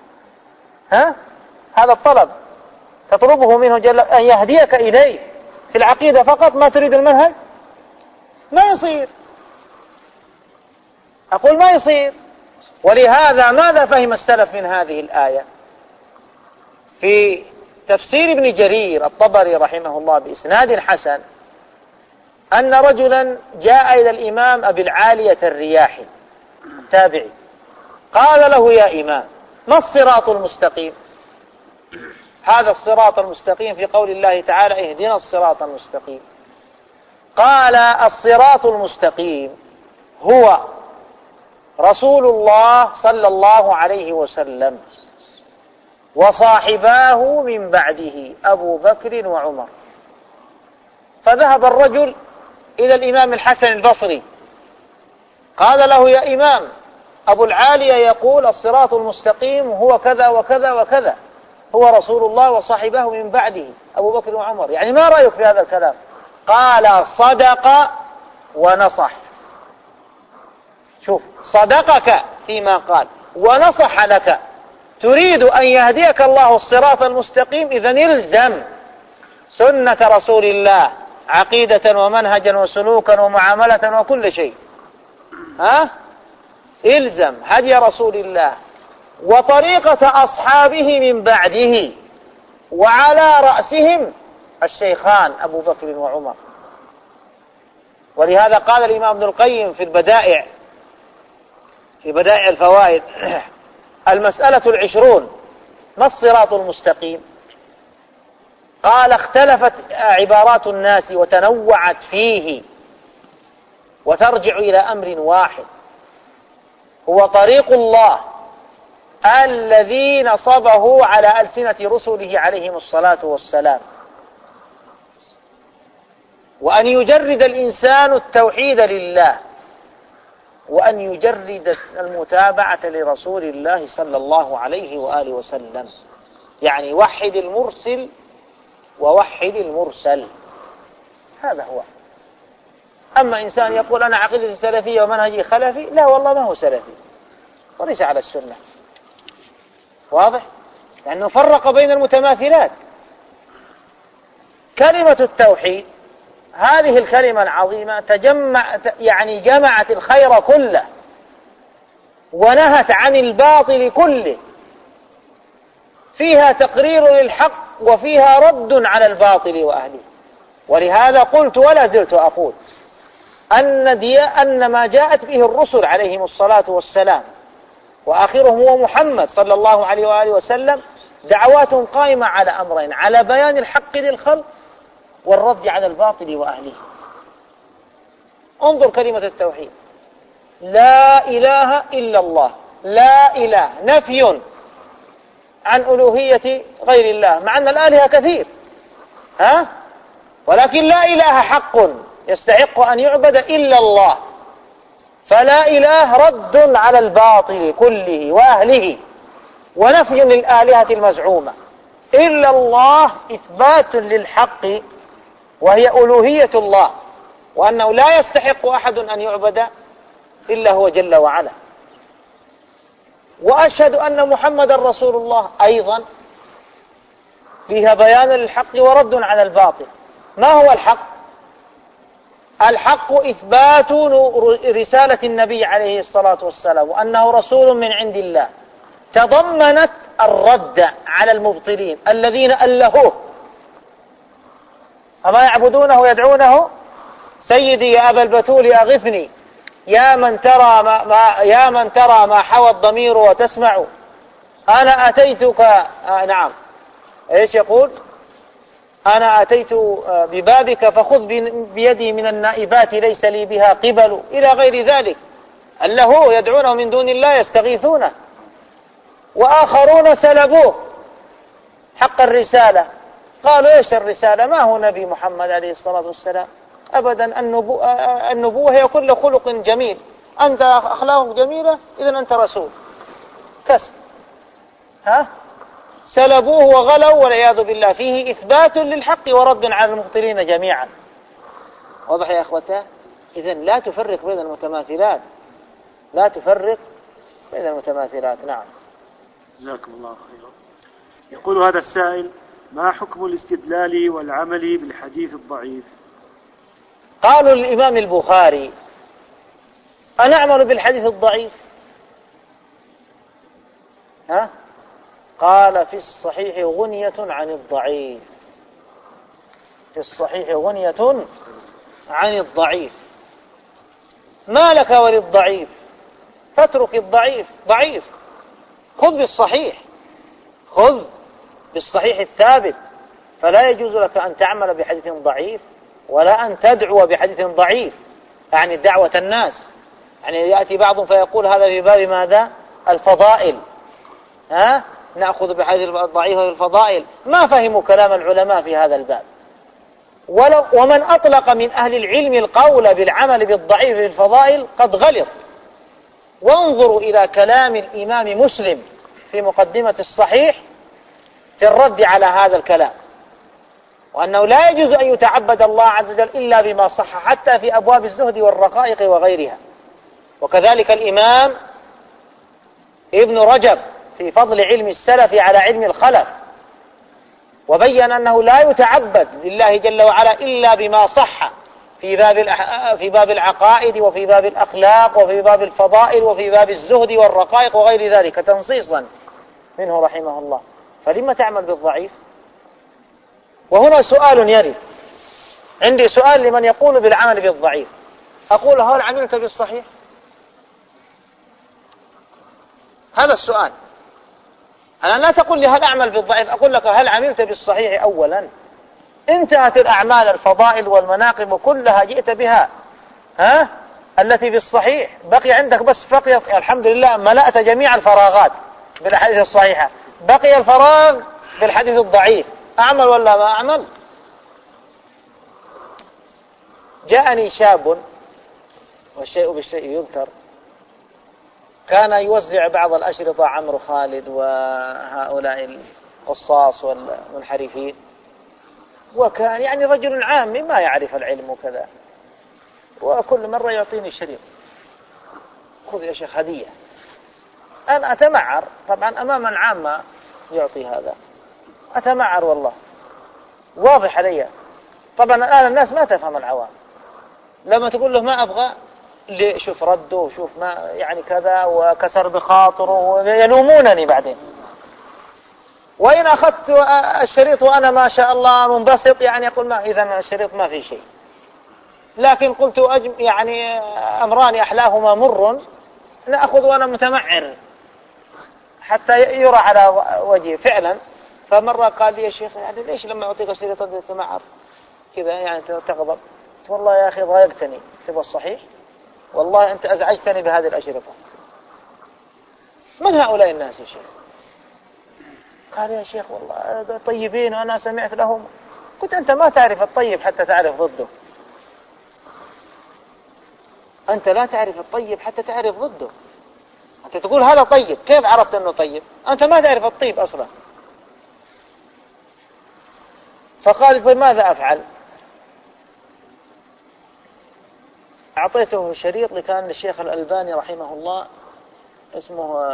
هذا الطلب تطلبه منه جل أن يهديك إليه في العقيدة فقط، ما تريد المنهج؟ ما يصير، أقول ما يصير. ولهذا ماذا فهم السلف من هذه الآية؟ في تفسير ابن جرير الطبري رحمه الله بإسناد حسن أن رجلا جاء إلى الإمام أبي العالية الرياحي التابعي، قال له: يا إمام، ما الصراط المستقيم؟ هذا الصراط المستقيم في قول الله تعالى: اهدنا الصراط المستقيم. قال: الصراط المستقيم هو رسول الله صلى الله عليه وسلم وصاحباه من بعده أبو بكر وعمر. فذهب الرجل إلى الإمام الحسن البصري قال له: يا إمام، أبو العالية يقول الصراط المستقيم هو كذا وكذا وكذا، هو رسول الله وصاحبه من بعده أبو بكر وعمر، يعني ما رأيك في هذا الكلام؟ قال: صدق ونصح. شوف، صدقك فيما قال ونصح لك. تريد أن يهديك الله الصراط المستقيم، إذن الزم سنة رسول الله عقيدة ومنهجا وسلوكا ومعاملة وكل شيء. الزم هدي رسول الله وطريقة أصحابه من بعده، وعلى رأسهم الشيخان أبو بكر وعمر. ولهذا قال الإمام ابن القيم في بدائع الفوائد: المسألة 20، ما الصراط المستقيم؟ قال: اختلفت عبارات الناس وتنوعت فيه، وترجع إلى أمر واحد، هو طريق الله الذي نصبه على ألسنة رسله عليهم الصلاة والسلام، وأن يجرد الإنسان التوحيد لله، وأن يجرد المتابعة لرسول الله صلى الله عليه وآله وسلم، يعني وحد المرسل ووحد المرسل، هذا هو. أما إنسان يقول أنا عقيدتي سلفية ومنهجي خلفي، لا والله ما هو سلفي وليس على السنة. واضح؟ لأنه فرق بين المتماثلات. كلمة التوحيد هذه الكلمة العظيمة يعني جمعت الخير كله ونهت عن الباطل كله، فيها تقرير للحق وفيها رد على الباطل وأهله. ولهذا قلت ولا زلت أقول أن ما جاءت به الرسل عليهم الصلاة والسلام وآخرهم هو محمد صلى الله عليه وآله وسلم دعوات قائمة على أمرين: على بيان الحق للخلق والرد على الباطل وأهله. انظر كلمة التوحيد: لا إله إلا الله، لا إله نفي عن ألوهية غير الله، مع أن الآلهة كثير ولكن لا إله حق يستحق أن يعبد إلا الله، فلا إله رد على الباطل كله وأهله ونفي للآلهة المزعومة، إلا الله إثبات للحق وهي ألوهية الله، وأنه لا يستحق أحد أن يعبد إلا هو جل وعلا. وأشهد أن محمد رسول الله أيضا فيها بيان للحق ورد على الباطل. ما هو الحق؟ الحق إثبات رسالة النبي عليه الصلاة والسلام وأنه رسول من عند الله، تضمنت الرد على المبطلين الذين ألهوه، أما يعبدونه يدعونه سيدي يا أبا البتول أغثني، يا من ترى ما حوى الضمير وتسمع، أنا أتيتك نعم إيش يقول؟ أنا أتيت ببابك فخذ بيدي من النائبات ليس لي بها قبل، إلى غير ذلك. ألهوه يدعونه من دون الله يستغيثونه. وآخرون سلبوه حق الرسالة، قالوا إيش الرسالة؟ ما هو نبي محمد عليه الصلاة والسلام؟ أبدا النبوة هي كل خلق جميل، أنت أخلاقك جميلة إذن أنت رسول، كسب. سلبوه وغلوا والعياذ بالله، فيه إثبات للحق ورد على المبطلين جميعا. واضح يا أخوته؟ إذن لا تفرق بين المتماثلات، لا تفرق بين المتماثلات. نعم. جزاكم الله خيرا. يقول هذا السائل: ما حكم الاستدلال والعمل بالحديث الضعيف؟ قالوا للإمام البخاري: أنعمل بالحديث الضعيف؟ قال: في الصحيح غنية عن الضعيف، في الصحيح غنية عن الضعيف. ما لك وللضعيف؟ فاترك الضعيف، ضعيف، خذ بالصحيح، خذ بالصحيح الثابت. فلا يجوز لك أن تعمل بحديث ضعيف ولا أن تدعو بحديث ضعيف، يعني دعوة الناس. يعني يأتي بعضهم فيقول هذا في باب ماذا؟ الفضائل، نأخذ بحديث الضعيف في الفضائل. ما فهموا كلام العلماء في هذا الباب. ومن أطلق من أهل العلم القول بالعمل بالضعيف في الفضائل قد غلط. وانظروا إلى كلام الإمام مسلم في مقدمة الصحيح في الرد على هذا الكلام، وأنه لا يجوز أن يتعبد الله عز وجل إلا بما صح، حتى في أبواب الزهد والرقائق وغيرها. وكذلك الإمام ابن رجب في فضل علم السلف على علم الخلف، وبين أنه لا يتعبد لله جل وعلا إلا بما صح في باب العقائد وفي باب الأخلاق وفي باب الفضائل وفي باب الزهد والرقائق وغير ذلك تنصيصا منه رحمه الله. فلما تعمل بالضعيف؟ وهنا سؤال يرد عندي، سؤال لمن يقول بالعمل بالضعيف. أقول: هل عملت بالصحيح؟ هذا السؤال. أنا لا تقول لي هل أعمل بالضعيف، أقول لك هل عملت بالصحيح أولا؟ انتهت الأعمال الفضائل والمناقب كلها جئت بها التي بالصحيح، بقي عندك بس الحمد لله ملأت جميع الفراغات بالأحاديث الصحيحة، بقي الفراغ بالحديث الضعيف. أعمل ولا ما أعمل؟ جاءني شاب، والشيء بالشيء يذكر، كان يوزع بعض الأشرطة عمرو خالد وهؤلاء القصاص والمنحرفين، وكان يعني رجل عام ما يعرف العلم وكذا، وكل مرة يعطيني شريط: خذ يا شيخ هدية. أنا أتمعر طبعا أمام العامة يعطي هذا، أتمعر والله، واضح علي. طبعا الآن الناس ما تفهم العوام، لما تقول له ما أبغى، شوف رده وشوف ما يعني كذا وكسر بخاطره ويلومونني بعدين. وإن أخذت الشريط وأنا ما شاء الله منبسط يعني يقول ما إذا الشريط ما في شيء. لكن قلت يعني أمران أحلاهما مر، نأخذ وأنا متمعر حتى يرى على وجهي فعلا. فمرة قال لي: يا شيخ يعني ليش لما أعطيك الشريط تتمعر كذا يعني تغضب؟ والله يا أخي ضايقتني، تبغى الصحيح؟ والله أنت أزعجتني بهذه الأشرطة. من هؤلاء الناس يا شيخ؟ قال: يا شيخ والله طيبين وأنا سمعت لهم. قلت: أنت ما تعرف الطيب حتى تعرف ضده، أنت لا تعرف الطيب حتى تعرف ضده. أنت تقول هذا طيب، كيف عرفت أنه طيب؟ أنت ما تعرف الطيب أصلا. فقال: طيب ماذا أفعل؟ أعطيته شريط لكان الشيخ الألباني رحمه الله اسمه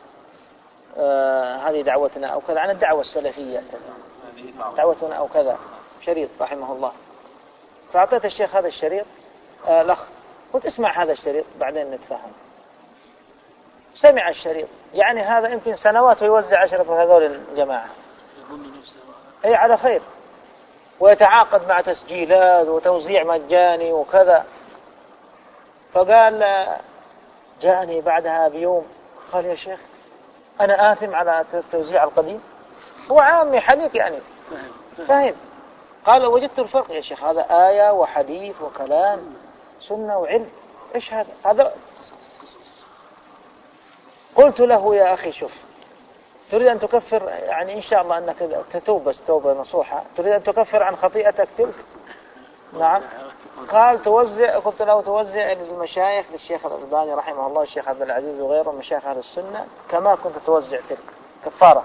هذه دعوتنا أو كذا، عن الدعوة السلفية دعوتنا أو كذا، شريط رحمه الله. فأعطيت الشيخ هذا الشريط، الأخ قلت: اسمع هذا الشريط بعدين نتفاهم. سمع الشريط، يعني هذا يمكن سنوات ويوزع أشرطة هذول الجماعة، أي على خير، ويتعاقد مع تسجيلات وتوزيع مجاني وكذا. فقال جاءني بعدها بيوم قال: يا شيخ أنا آثم على التوزيع القديم. هو عامي حنيك يعني فاهم. قال: وجدت الفرق يا شيخ، هذا آية وحديث وكلام سنة وعلم، إيش هذا؟ قلت له: يا أخي شوف، تريد أن تكفر يعني إن شاء الله أنك تتوب بس توبة نصوحة، تريد أن تكفر عن خطيئتك تلك؟ نعم. قال توزع، قلت له توزع للمشايخ، للشيخ الألباني رحمه الله، الشيخ عبد العزيز وغيره من مشايخ أهل السنة، كما كنت توزع تلك كفارة.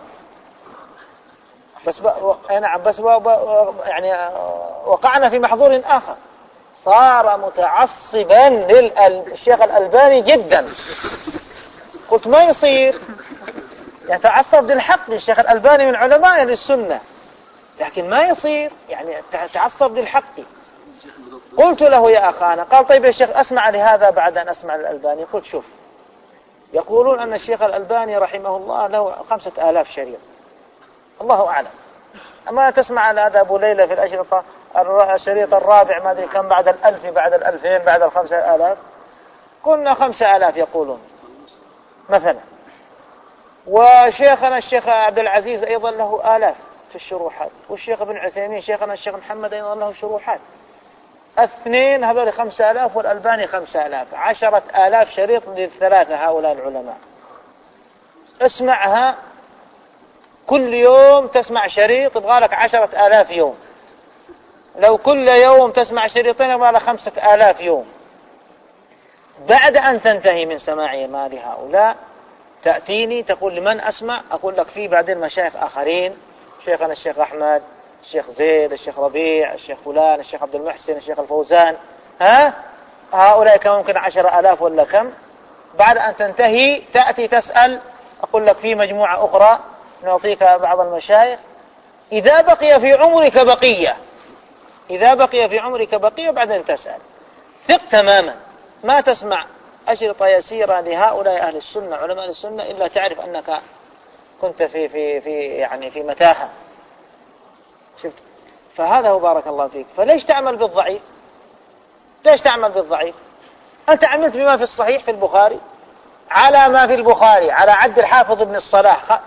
بس نعم، بس يعني وقعنا في محظور آخر، صار متعصبا للشيخ الألباني جدا. قلت ما يصير، يعني تعصب للحق للشيخ الألباني من علماء أهل السنة، لكن ما يصير يعني تعصب للحق. قلت له يا أخانا، قال طيب يا شيخ أسمع لهذا بعد أن أسمع الألباني. قلت شوف، يقولون أن الشيخ الألباني رحمه الله له 5000 شريط، الله أعلم. أما تسمع على هذا أبو ليلى في الأشرطة الشريط الرابع ما أدري كم، بعد 1000 بعد 2000 بعد 5000، كنا 5000 يقولون مثلا. وشيخنا الشيخ عبد العزيز أيضا له آلاف في الشروحات، والشيخ ابن عثيمين شيخنا الشيخ محمد أيضا له شروحات. اثنين هذول 5000 والألباني 5000، 10,000 شريط للثلاثة هؤلاء العلماء. اسمعها كل يوم، تسمع شريط يبغى لك 10,000 يوم. لو كل يوم تسمع شريطين يبغى لك 5,000 يوم. بعد أن تنتهي من سماع ما لهؤلاء تأتيني تقول لمن أسمع؟ أقول لك في بعدين مشايخ آخرين، شيخنا الشيخ أحمد، الشيخ زيد، الشيخ ربيع، الشيخ فلان، الشيخ عبد المحسن، الشيخ الفوزان، هؤلاء كم ممكن 10,000 ولا كم. بعد أن تنتهي تأتي تسأل، أقول لك في مجموعة أخرى نعطيك بعض المشايخ، إذا بقي في عمرك بقية، إذا بقي في عمرك بقية بعدين تسأل. ثق تماما ما تسمع أشرطة يسيرة لهؤلاء أهل السنة علماء أهل السنة إلا تعرف أنك كنت في متاهة. شفت؟ فهذا هو بارك الله فيك. فليش تعمل بالضعيف؟ ليش تعمل بالضعيف؟ أنت عملت بما في الصحيح في البخاري، على ما في البخاري على عد الحافظ ابن الصلاح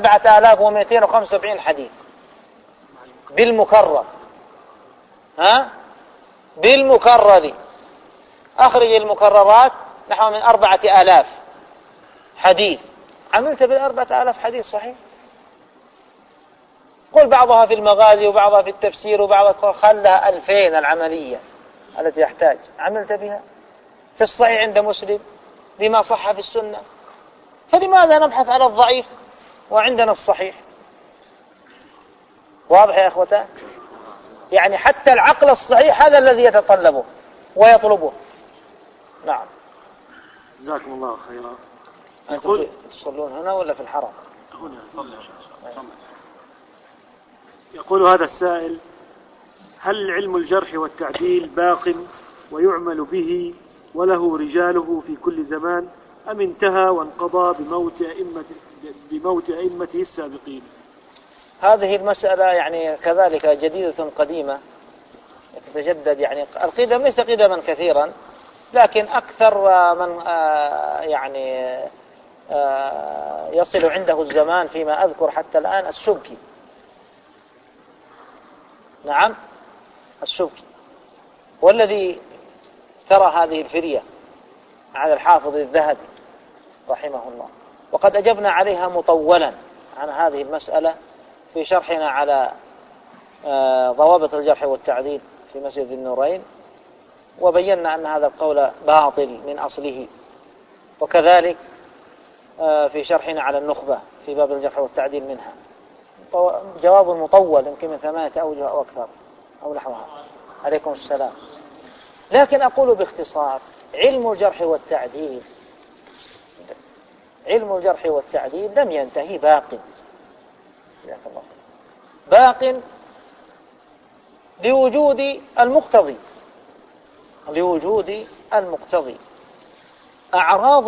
7275 حديث بالمكرر، بالمكرر. أخرج المكررات نحو من 4000 حديث. عملت بال4000 حديث صحيح؟ قل بعضها في المغازي وبعضها في التفسير وبعضها خلها 2000 العملية التي يحتاج. عملت بها في الصحيح عند مسلم بما صح في السنة، فلماذا نبحث على الضعيف وعندنا الصحيح؟ واضح يا أخوتان؟ يعني حتى العقل الصحيح هذا الذي يتطلبه ويطلبه. نعم. جزاكم الله خيرا. أنتم تصلون هنا ولا في الحرم؟ هنا صلى. يقول هذا السائل: هل علم الجرح والتعديل باق ويعمل به وله رجاله في كل زمان، أم انتهى وانقضى بموت أئمته السابقين؟ هذه المسألة يعني كذلك جديدة قديمة تتجدد، يعني القدم ليس قدما كثيرا، لكن أكثر من يصل عنده الزمان فيما أذكر حتى الآن السبكي. نعم السبكي والذي ترى هذه الفرية على الحافظ الذهبي رحمه الله، وقد أجبنا عليها مطولا عن هذه المسألة في شرحنا على ضوابط الجرح والتعديل في مسجد النورين، وبينا أن هذا القول باطل من أصله. وكذلك في شرحنا على النخبة في باب الجرح والتعديل منها جواب مطول يمكن من 8 أوجه أو أكثر أو نحوها. عليكم السلام. لكن أقول باختصار: علم الجرح والتعديل، علم الجرح والتعديل لم ينتهي، باق لوجود المقتضي. أعراض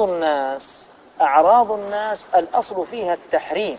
الناس الأصل فيها التحريم.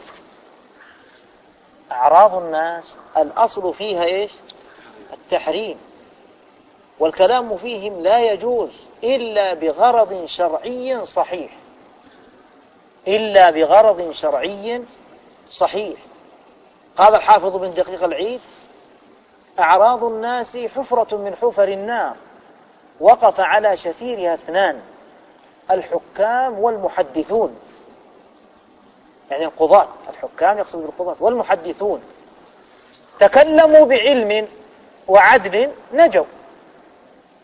أعراض الناس الأصل فيها إيش؟ التحريم. والكلام فيهم لا يجوز إلا بغرض شرعي صحيح، إلا بغرض شرعي صحيح. قال الحافظ بن دقيق العيد: أعراض الناس حفرة من حفر النار، وقف على شفيرها 2: الحكام والمحدثون. يعني القضاة، الحكام يقصد بالقضاة، والمحدثون تكلموا بعلم وعدل نجوا،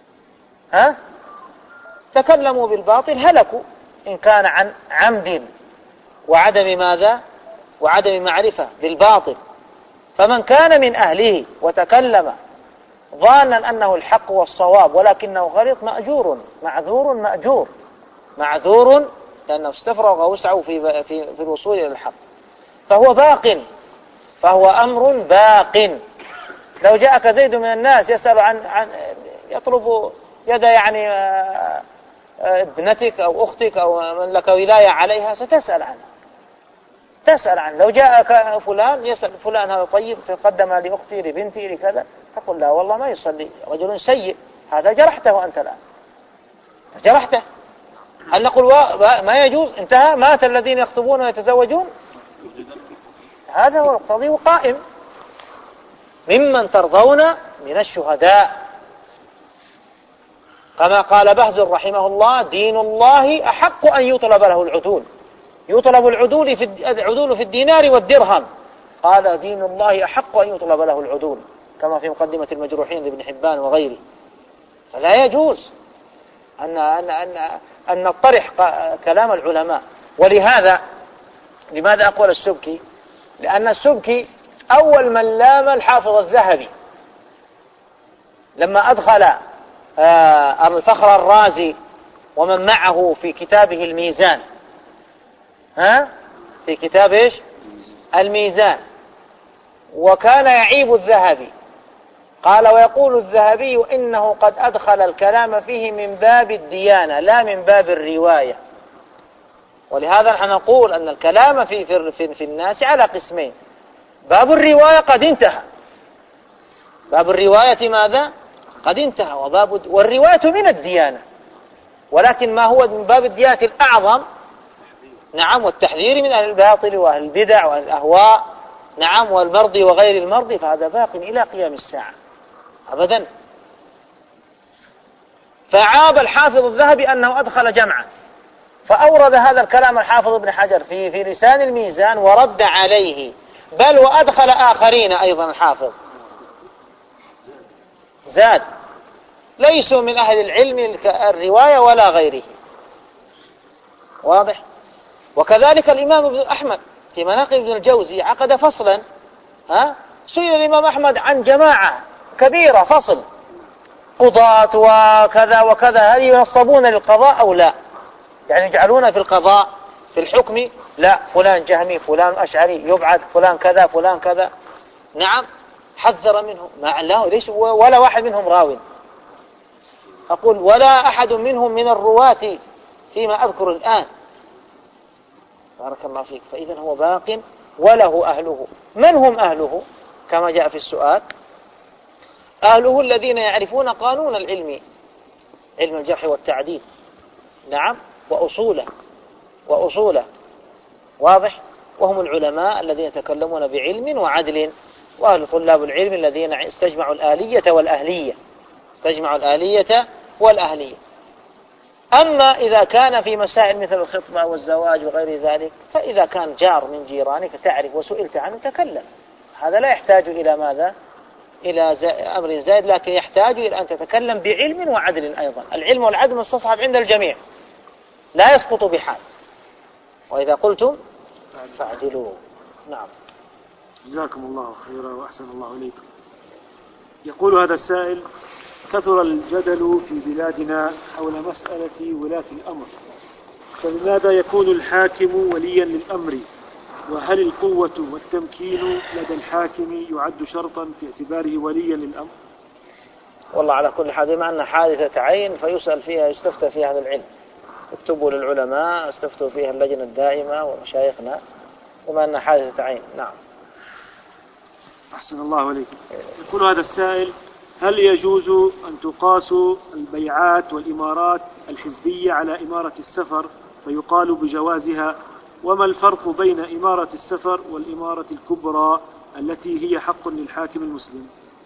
تكلموا بالباطل هلكوا، إن كان عن عمد وعدم ماذا؟ وعدم معرفة بالباطل. فمن كان من أهله وتكلم ظانا أنه الحق والصواب ولكنه غلط معذور لأنه استفرغ وسعه في الوصول إلى الحق، فهو فهو أمر باق. لو جاءك زيد من الناس يسأل عن يطلب يد يعني ابنتك أو أختك أو من لك ولاية عليها، ستسأل عنه. لو جاءك فلان يسأل فلان هذا طيب تقدم لأختي لبنتي لكذا، تقول لا والله ما يصلي، رجل سيء، هذا جرحته أنت الآن، جرحته. هل نقول ما يجوز انتهى مات الذين يخطبون ويتزوجون؟ هذا هو القضية قائم. ممن ترضون من الشهداء، كما قال بهز رحمه الله: دين الله أحق أن يطلب له العدول، يطلب العدول في الدينار والدرهم. قال: دين الله أحق أن يطلب له العدول، كما في مقدمة المجروحين لابن حبان وغيره. فلا يجوز أن نطرح كلام العلماء. ولهذا لماذا أقول السبكي؟ لأن السبكي أول من لام الحافظ الذهبي لما أدخل الفخر الرازي ومن معه في كتابه الميزان، في كتاب إيش؟ الميزان، وكان يعيب الذهبي. قال: ويقول الذهبي إنه قد أدخل الكلام فيه من باب الديانة لا من باب الرواية. ولهذا نحن نقول أن الكلام في الناس على قسمين: باب الرواية قد انتهى، باب الرواية ماذا؟ قد انتهى، والرواية من الديانة، ولكن ما هو من باب الديانة الأعظم، نعم، والتحذير من أهل الباطل وأهل البدع وأهل الأهواء، نعم، والمرض وغير المرض، فهذا باق إلى قيام الساعة أبدا. فعاب الحافظ الذهبي أنه أدخل جمعا، فأورد هذا الكلام الحافظ ابن حجر في لسان الميزان ورد عليه، بل وأدخل آخرين أيضا الحافظ زاد ليسوا من أهل العلم الرواية ولا غيره، واضح. وكذلك الإمام ابن أحمد في مناقب ابن الجوزي عقد فصلا، سئل الإمام أحمد عن جماعة كبيرة، فصل قضاة وكذا وكذا، هل ينصبون للقضاء أو لا؟ يعني يجعلون في القضاء في الحكم لا، فلان جهمي، فلان أشعري، يبعد، فلان كذا، فلان كذا. نعم، حذر منهم، ما له ليش ولا واحد منهم راو، أقول ولا أحد منهم من الرواة فيما أذكر الآن. بارك الله فيك. فإذا هو باق وله أهله. من هم أهله؟ كما جاء في السؤال: أهله الذين يعرفون قانون العلم، علم الجرح والتعديل، نعم، وأصوله، واضح. وهم العلماء الذين يتكلمون بعلم وعدل، وأهل طلاب العلم الذين استجمعوا الآلية والأهلية. أما إذا كان في مسائل مثل الخطبة والزواج وغير ذلك، فإذا كان جار من جيرانك تعرف وسئلت عنه تكلم، هذا لا يحتاج إلى ماذا؟ إلى أمر زائد، لكن يحتاج إلى أن تتكلم بعلم وعدل أيضا. العلم والعدل مستصحب عند الجميع، لا يسقط بحال. وإذا قلتم فاعدلوا. نعم. جزاكم الله خيرا وأحسن الله إليكم. يقول هذا السائل: كثر الجدل في بلادنا حول مسألة ولاة الأمر، فلماذا يكون الحاكم وليا للأمر؟ وهل القوة والتمكين لدى الحاكم يعد شرطا في اعتباره وليا للأمر؟ والله على كل حال، بما أن حادثة عين فيسأل فيها، يستفتى فيها أهل العلم، اكتبوا للعلماء، استفتوا فيها اللجنة الدائمة ومشايخنا، بما أن حادثة عين. نعم. أحسن الله عليكم. يقول هذا السائل: هل يجوز أن تقاس البيعات والإمارات الحزبية على إمارة السفر فيقال بجوازها؟ وما الفرق بين إمارة السفر والإمارة الكبرى التي هي حق للحاكم المسلم؟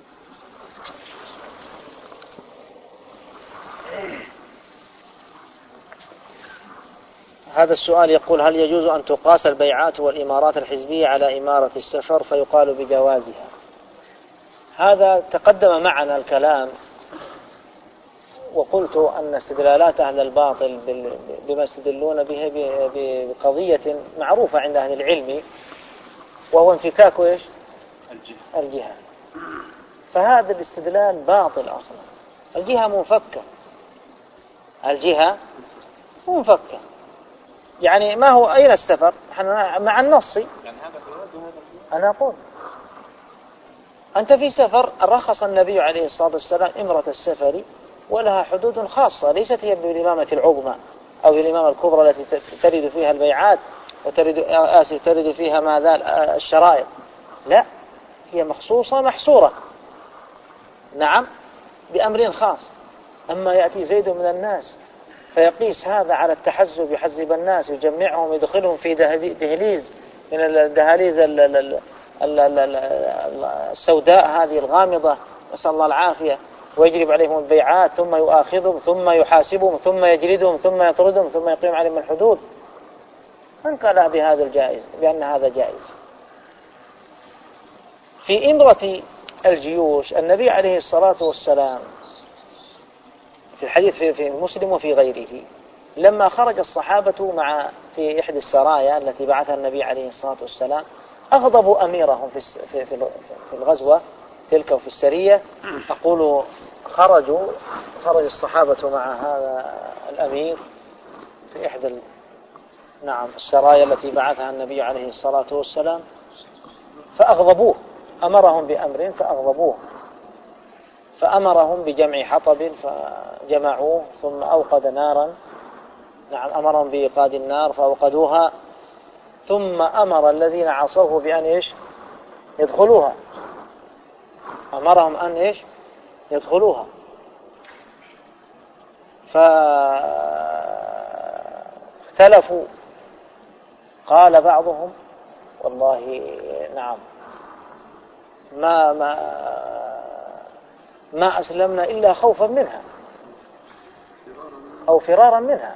هذا السؤال يقول: هل يجوز أن تقاس البيعات والإمارات الحزبية على إمارة السفر فيقال بجوازها؟ هذا تقدم معنا الكلام وقلت أن استدلالات أهل الباطل بما يستدلون به بقضية معروفة عند أهل العلم، وهو انفكاك إيش؟ الجهة. فهذا الاستدلال باطل أصلا. الجهة منفكة، الجهة منفكة. يعني ما هو أين السفر؟ مع النص. أنا أقول أنت في سفر، رخص النبي عليه الصلاة والسلام إمرة السفر ولها حدود خاصة، ليست هي بالإمامة العظمى أو الإمامة الكبرى التي ترد فيها البيعات وترد فيها ماذا الشرائط. لا، هي مخصوصة محصورة، نعم، بأمر خاص. أما يأتي زيد من الناس فيقيس هذا على التحزب، يحزب الناس، يجمعهم، يدخلهم في دهليز من الدهاليز السوداء هذه الغامضة، نسأل الله العافية، ويجلب عليهم البيعات، ثم يؤاخذهم، ثم يحاسبهم، ثم يجلدهم، ثم يطردهم، ثم يقيم عليهم الحدود. من قال بهذا الجائز، بأن هذا جائز؟ في إمرة الجيوش النبي عليه الصلاة والسلام في الحديث في مسلم وفي غيره، لما خرج الصحابة في إحدى السرايا التي بعثها النبي عليه الصلاة والسلام، أغضبوا أميرهم في الغزوة تلك وفي السرية. أقول خرج الصحابة مع هذا الأمير في إحدى السرايا التي بعثها النبي عليه الصلاة والسلام، فأغضبوه، أمرهم بأمر فأغضبوه، فأمرهم بجمع حطب فجمعوه، ثم أوقد نارا، أمرهم بإيقاد النار فأوقدوها، ثم أمر الذين عصوه بأن يدخلوها، أمرهم أن يدخلوها. فاختلفوا، قال بعضهم والله ما أسلمنا إلا خوفا منها أو فرارا منها.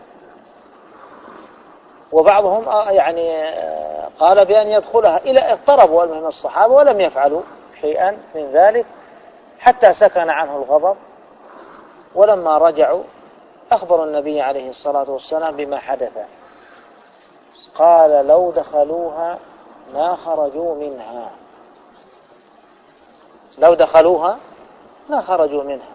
وبعضهم قال بأن يدخلها، إلى اضطربوا من الصحابة ولم يفعلوا شيئا من ذلك حتى سكن عنه الغضب. ولما رجعوا أخبروا النبي عليه الصلاة والسلام بما حدث، قال لو دخلوها ما خرجوا منها، لو دخلوها ما خرجوا منها.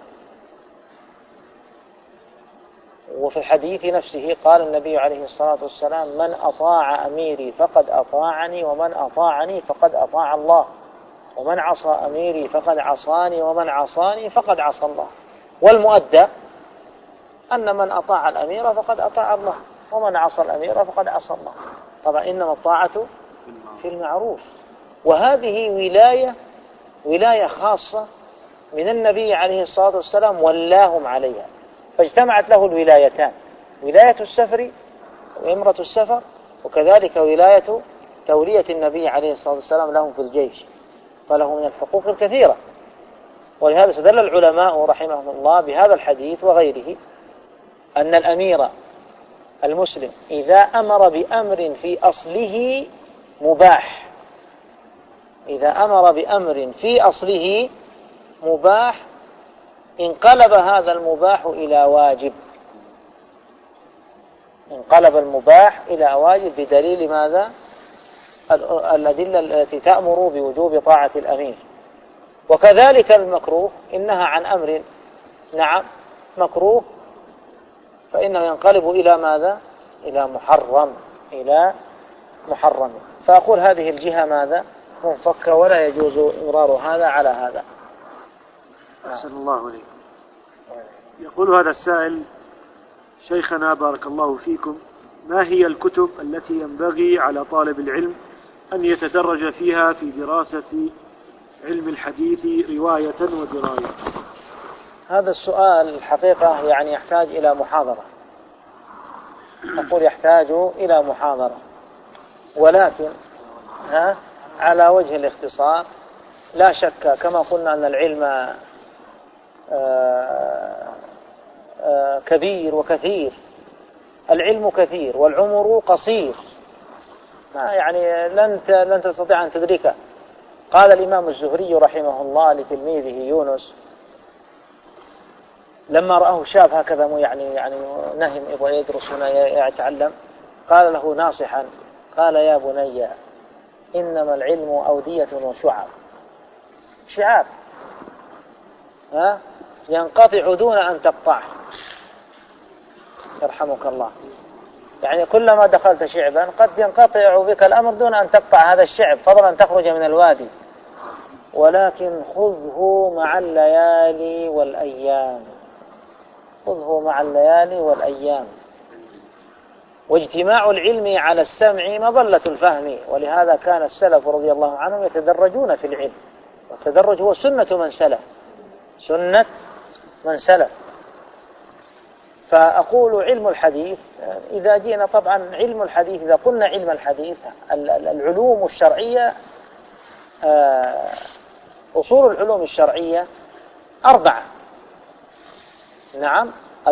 وفي الحديث نفسه قال النبي عليه الصلاة والسلام: من أطاع أميري فقد أطاعني، ومن أطاعني فقد أطاع الله، ومن عصى أميري فقد عصاني، ومن عصاني فقد عصى الله. والمؤدى أن من أطاع الأمير فقد أطاع الله، ومن عصى الأمير فقد عصى الله. طبعا إنما الطاعة في المعروف. وهذه ولاية خاصة من النبي عليه الصلاة والسلام ولاهم عليها، فاجتمعت له الولايتان: ولاية السفر وإمرة السفر، وكذلك ولاية تولية النبي عليه الصلاة والسلام لهم في الجيش، فله من الحقوق الكثيرة. ولهذا استدل العلماء رحمهم الله بهذا الحديث وغيره أن الأمير المسلم إذا أمر بأمر في أصله مباح، إذا أمر بأمر في أصله مباح انقلب هذا المباح إلى واجب، انقلب المباح إلى واجب بدليل ماذا؟ الأدلة التي تأمر بوجوب طاعة الأمير. وكذلك المكروه إن نهى عن أمر مكروه فإنه ينقلب إلى ماذا؟ إلى محرم. فأقول هذه الجهة ماذا؟ منفكة، ولا يجوز إمرار هذا على هذا. أحسن الله عليكم. يقول هذا السائل: شيخنا بارك الله فيكم، ما هي الكتب التي ينبغي على طالب العلم أن يتدرج فيها في دراسة علم الحديث رواية ودراية؟ هذا السؤال الحقيقة يحتاج إلى محاضرة، أقول يحتاج إلى محاضرة، ولكن على وجه الاختصار لا شك كما قلنا أن العلم كبير وكثير، العلم كثير والعمر قصير، لن تستطيع أن تدركه. قال الإمام الزهري رحمه الله لتلميذه يونس: لما رآه شاب هكذا يعني نهم يبغى يدرس هنا يتعلم، قال له ناصحا، قال يا بني إنما العلم أودية وشعب، شعاب ينقطع دون أن تقطعه، يرحمك الله. يعني كلما دخلت شعبا قد ينقطع بك الأمر دون أن تقطع هذا الشعب، فضلا أن تخرج من الوادي، ولكن خذه مع الليالي والأيام، خذه مع الليالي والأيام. واجتماع العلم على السمع مظلة الفهم، ولهذا كان السلف رضي الله عنهم يتدرجون في العلم، والتدرج هو سنة من سلف، سنة من سلف. فأقول علم الحديث، إذا جينا طبعا علم الحديث، إذا قلنا علم الحديث، العلوم الشرعية، أصول العلوم الشرعية 4. نعم،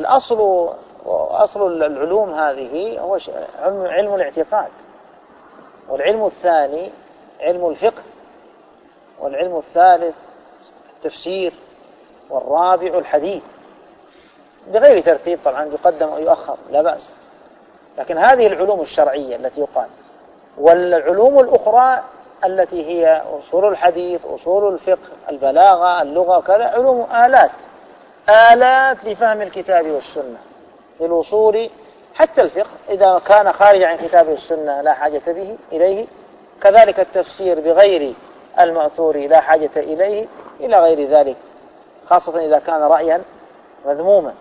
أصل العلوم هذه هو علم الاعتقاد، والعلم الثاني علم الفقه، والعلم الثالث التفسير، والرابع الحديث، بغير ترتيب طبعا، يقدم أو يؤخر لا بأس. لكن هذه العلوم الشرعية التي يقال، والعلوم الأخرى التي هي أصول الحديث، أصول الفقه، البلاغة، اللغة وكذا، علوم آلات لفهم الكتاب والسنة للوصول. حتى الفقه إذا كان خارج عن كتاب والسنة لا حاجة به إليه، كذلك التفسير بغير المأثور لا حاجة إليه، إلى غير ذلك، خاصة إذا كان رأيا مذموما.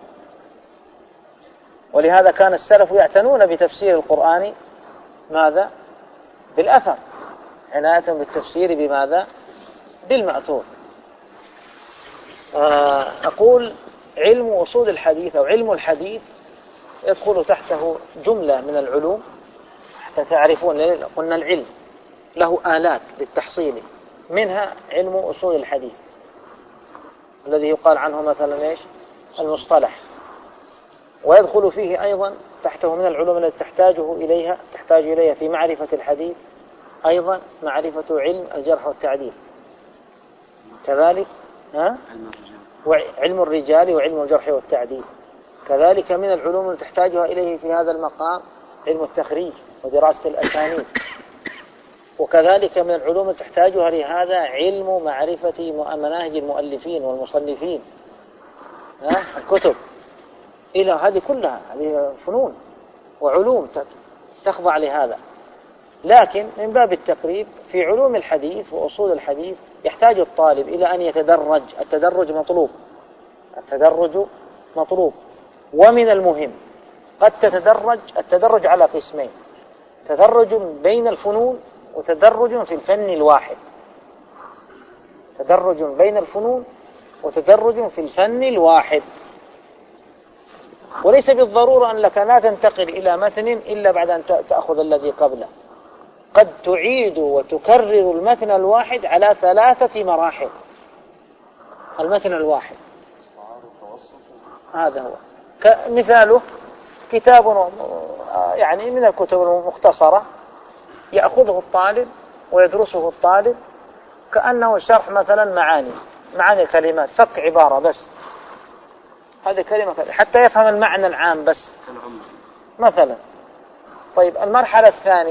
ولهذا كان السلف يعتنون بتفسير القرآن ماذا؟ بالأثر، عناية بالتفسير بماذا؟ بالمأثور. أقول علم أصول الحديث أو علم الحديث يدخل تحته جملة من العلوم، حتى تعرفون قلنا العلم له آلات للتحصيل، منها علم أصول الحديث الذي يقال عنه مثلا إيش؟ المصطلح. ويدخل فيه أيضا تحته من العلوم التي تحتاج إليها في معرفة الحديث أيضا معرفة علم الجرح والتعديل، كذلك وعلم الرجال وعلم الجرح والتعديل. كذلك من العلوم التي تحتاجها إليه في هذا المقام علم التخريج ودراسة الأسانيد. وكذلك من العلوم التي تحتاجها لهذا علم معرفة مناهج المؤلفين والمصنفين، الكتب، إلى هذه كلها، هذه فنون وعلوم تخضع لهذا. لكن من باب التقريب في علوم الحديث وأصول الحديث يحتاج الطالب إلى أن يتدرج. التدرج مطلوب. ومن المهم قد التدرج على قسمين: تدرج بين الفنون وتدرج في الفن الواحد. تدرج بين الفنون وتدرج في الفن الواحد. وليس بالضرورة أنك لا تنتقل إلى متن إلا بعد أن تأخذ الذي قبله، قد تعيد وتكرر المتن الواحد على 3 مراحل. المتن الواحد هذا هو، مثاله كتاب يعني من الكتب المختصرة يأخذه الطالب ويدرسه الطالب كأنه شرح مثلا معاني الكلمات، فك عبارة بس، هذه كلمة حتى يفهم المعنى العام بس مثلا. طيب المرحلة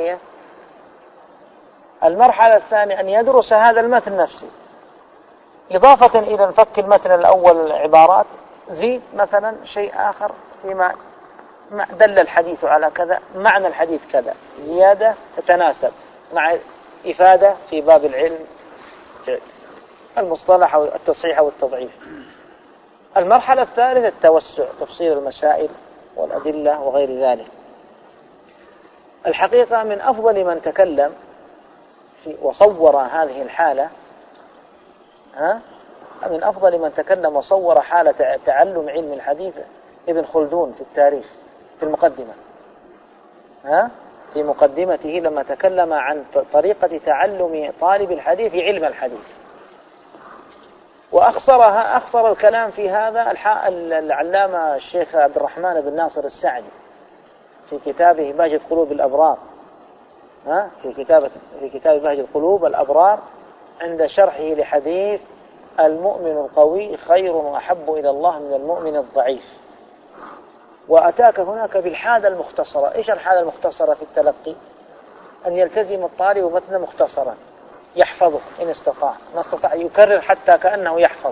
الثانية أن يدرس هذا المتن نفسه، إضافة إلى فك المتن الأول العبارات، زيد مثلا شيء آخر فيما دل الحديث على كذا، معنى الحديث كذا، زيادة تتناسب مع إفادة في باب العلم المصطلح أو التصحيح أو التضعيف. المرحلة الثالثة التوسع، تفصيل المسائل والأدلة وغير ذلك. الحقيقة من أفضل من تكلم وصور هذه الحالة، من أفضل من تكلم وصور حالة تعلم علم الحديث ابن خلدون في التاريخ، في المقدمة، في مقدمته لما تكلم عن طريقة تعلم طالب الحديث علم الحديث. وأخصر الكلام في هذا العلامة الشيخ عبد الرحمن بن ناصر السعدي في كتابه بهجة قلوب الأبرار، في كتاب بهجة قلوب الأبرار عند شرحه لحديث المؤمن القوي خير وأحب إلى الله من المؤمن الضعيف. وأتاك هناك بالحالة المختصرة. إيش الحالة المختصرة في التلقي؟ أن يلتزم الطالب متنا مختصرا يحفظه إن استطاع، ما استطاع يكرر حتى كأنه يحفظ.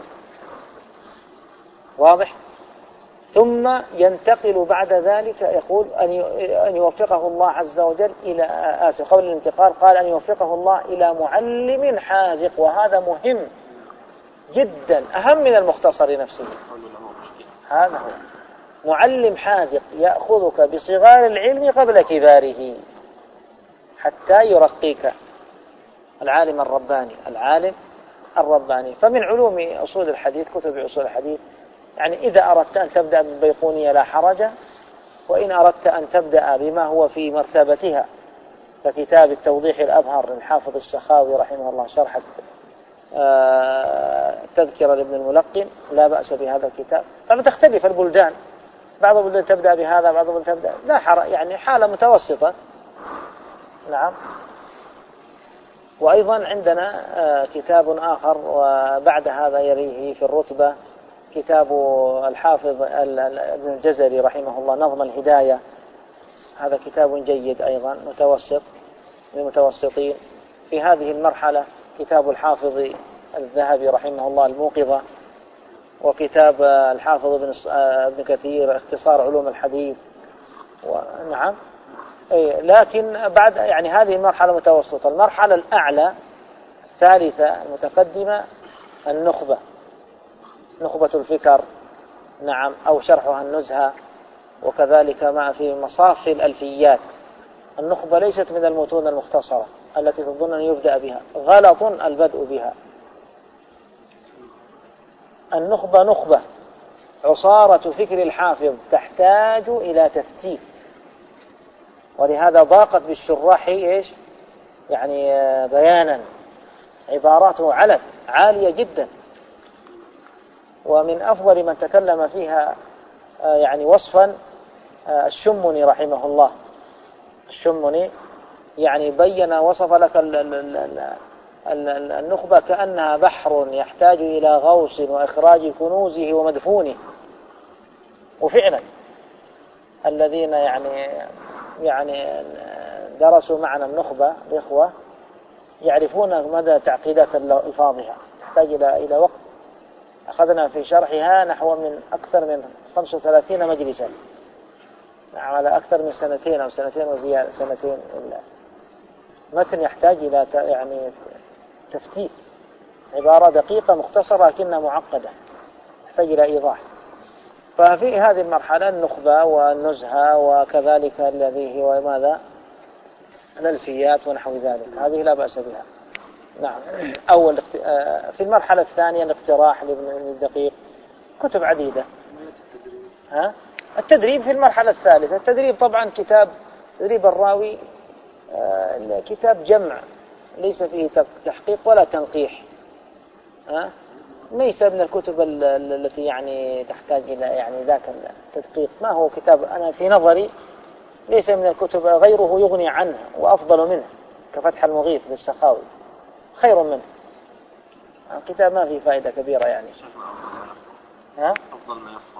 واضح؟ ثم ينتقل بعد ذلك، يقول أن يوفقه الله عز وجل إلى قول الانتقال قال أن يوفقه الله إلى معلم حاذق، وهذا مهم جدا، أهم من المختصر نفسه. هذا هو معلم حاذق يأخذك بصغار العلم قبل كباره حتى يرقيك العالم الرباني. العالم الرباني. فمن علوم أصول الحديث، كتب أصول الحديث، يعني إذا أردت أن تبدأ بالبيقونية لا حرج، وإن أردت أن تبدأ بما هو في مرتبتها ككتاب التوضيح الأبهر للحافظ السخاوي رحمه الله شرح تذكرة لابن الملقن، لا بأس بهذا الكتاب. طبعا تختلف البلدان، بعض البلدان تبدأ بهذا، بعض البلدان تبدأ لا حرج، يعني حالة متوسطة. نعم. وأيضا عندنا كتاب آخر وبعد هذا يليه في الرتبة كتاب الحافظ ابن الجزري رحمه الله نظم الهداية. هذا كتاب جيد أيضا متوسط للمتوسطين. في هذه المرحلة كتاب الحافظ الذهبي رحمه الله الموقظة، وكتاب الحافظ ابن كثير اختصار علوم الحديث. نعم. لكن بعد يعني هذه المرحلة متوسطة. المرحلة الأعلى الثالثة المتقدمة النخبة، نخبة الفكر. نعم. أو شرحها النزهة، وكذلك ما في مصاف الألفيات. النخبة ليست من المتون المختصرة التي تظن أن يبدأ بها، غلط البدء بها. النخبة نخبة عصارة فكر الحافظ تحتاج إلى تفتيت، ولهذا ضاقت بالشراح إيش يعني بيانا، عباراته علت عالية جدا. ومن أفضل من تكلم فيها يعني وصفا الشمني رحمه الله. الشمني يعني بين وصف لك النخبة كأنها بحر يحتاج إلى غوص وإخراج كنوزه ومدفونه. وفعلا الذين يعني درسوا معنا النخبة الإخوة يعرفون مدى تعقيدات ألفاظها، تحتاج إلى وقت. أخذنا في شرحها نحو من أكثر من 35 مجلسا، على أكثر من سنتين أو سنتين وزيادة، سنتين إلا. متن يحتاج إلى يعني تفتيت، عبارة دقيقة مختصرة لكنها معقدة، تحتاج إلى إيضاح. ففي هذه المرحلة النخبة والنزهة، وكذلك الذي هو ماذا الألفيات ونحو ذلك، هذه لا بأس بها. نعم. أول في المرحلة الثانية الاقتراح لابن الدقيق، كتب عديدة. التدريب في المرحلة الثالثة. التدريب طبعا كتاب تدريب الراوي كتاب جمع، ليس فيه تحقيق ولا تنقيح. ليس من الكتب التي يعني تحتاج إلى يعني ذاك التدقيق. ما هو كتاب، أنا في نظري ليس من الكتب، غيره يغني عنه وأفضل منه، كفتح المغيث للسخاوي خير منه. كتاب ما فيه فائدة كبيرة يعني. أفضل ما يحفظ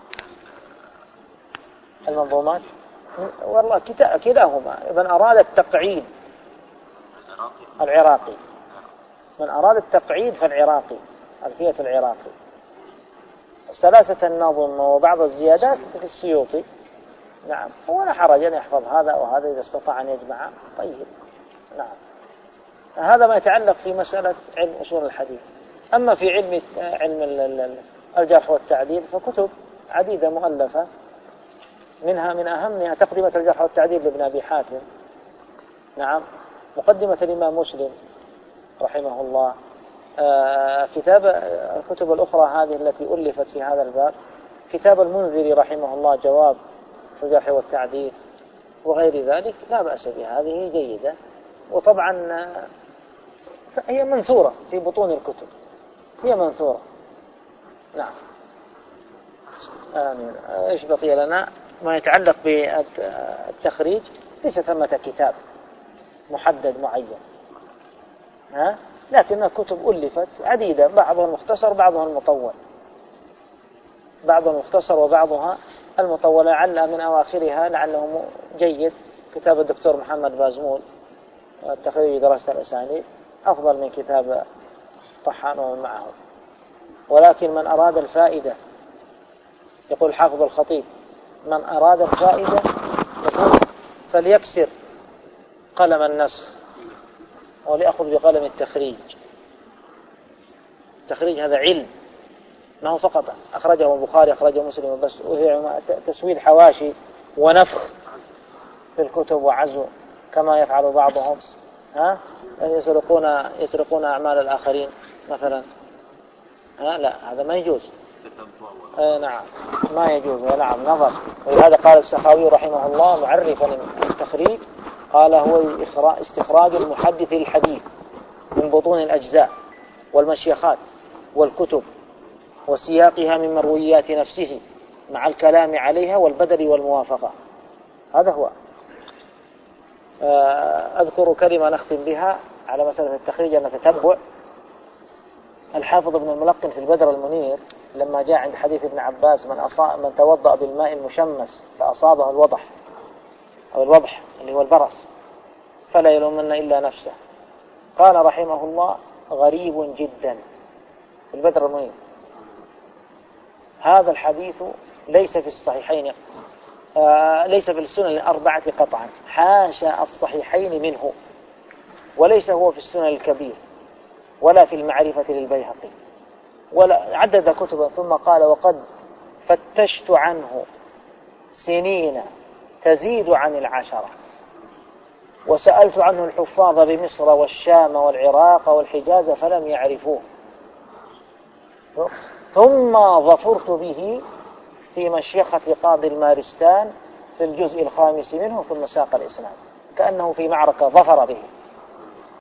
المنظومات والله كلاهما. من أراد التقعيد العراقي، من أراد التقعيد فالعراقي، ألفية العراقي، سلاسة النظم وبعض الزيادات في السيوطي. نعم. ولا حرج أن يحفظ هذا وهذا إذا استطاع أن يجمع. طيب. نعم. هذا ما يتعلق في مسألة علم أصول الحديث. أما في علم الجرح والتعديل فكتب عديدة مؤلفة، منها من أهمها تقدمة الجرح والتعديل لابن أبي حاتم. نعم. مقدمة الإمام مسلم رحمه الله. كتاب الكتب الأخرى هذه التي ألفت في هذا الباب، كتاب المنذري رحمه الله جواب في الجرح والتعديل وغير ذلك، لا بأس بها، هذه جيدة. وطبعا هي منثورة في بطون الكتب، هي منثورة. نعم. آمين. إيش بقي لنا؟ ما يتعلق بالتخريج ليس ثمة كتاب محدد معين. لكن كتب ألفت عديدة، بعضها المختصر بعضها المطول، بعضها المختصر وبعضها المطول. لعل من أواخرها لعله جيد كتاب الدكتور محمد بازمول التخريج دراسة الأسانيد، أفضل من كتاب طحان ومن معه. ولكن من أراد الفائدة، يقول حافظ الخطيب، من أراد الفائدة يقول فليكسر قلم النسخ وليأخذ بقلم التخريج. التخريج هذا علم، ما هو فقط أخرجه البخاري أخرجه مسلم بس، وهي تسويد حواشي ونفخ في الكتب وعزو كما يفعل بعضهم، يسرقون أعمال الآخرين مثلا. لا، هذا ما يجوز. نعم ما يجوز، نعم نظر. ولهذا قال السخاوي رحمه الله معرفا التخريج، قال هو استخراج المحدث للحديث من بطون الأجزاء والمشيخات والكتب وسياقها من مرويات نفسه مع الكلام عليها والبدل والموافقة. هذا هو. أذكر كلمة نختم بها على مسألة التخريج أن تتبع. الحافظ ابن الملقن في البدر المنير لما جاء عند حديث ابن عباس من توضأ بالماء المشمس فأصابه الوضح أو الوضح اللي هو البرص فلا يلومن إلا نفسه، قال رحمه الله غريب جدا في البدر المنير. هذا الحديث ليس في الصحيحين، ليس في السنن الأربعة قطعا، حاشا الصحيحين منه، وليس هو في السنن الكبير ولا في المعرفة للبيهقي، ولا عدد كتبا. ثم قال وقد فتشت عنه سنين تزيد عن 10، وسألت عنه الحفاظ بمصر والشام والعراق والحجاز فلم يعرفوه، ثم ظفرت به في مشيخة قاضي المارستان في الجزء 5 منه، ثم ساق الإسناد كأنه في معركة ظفر به.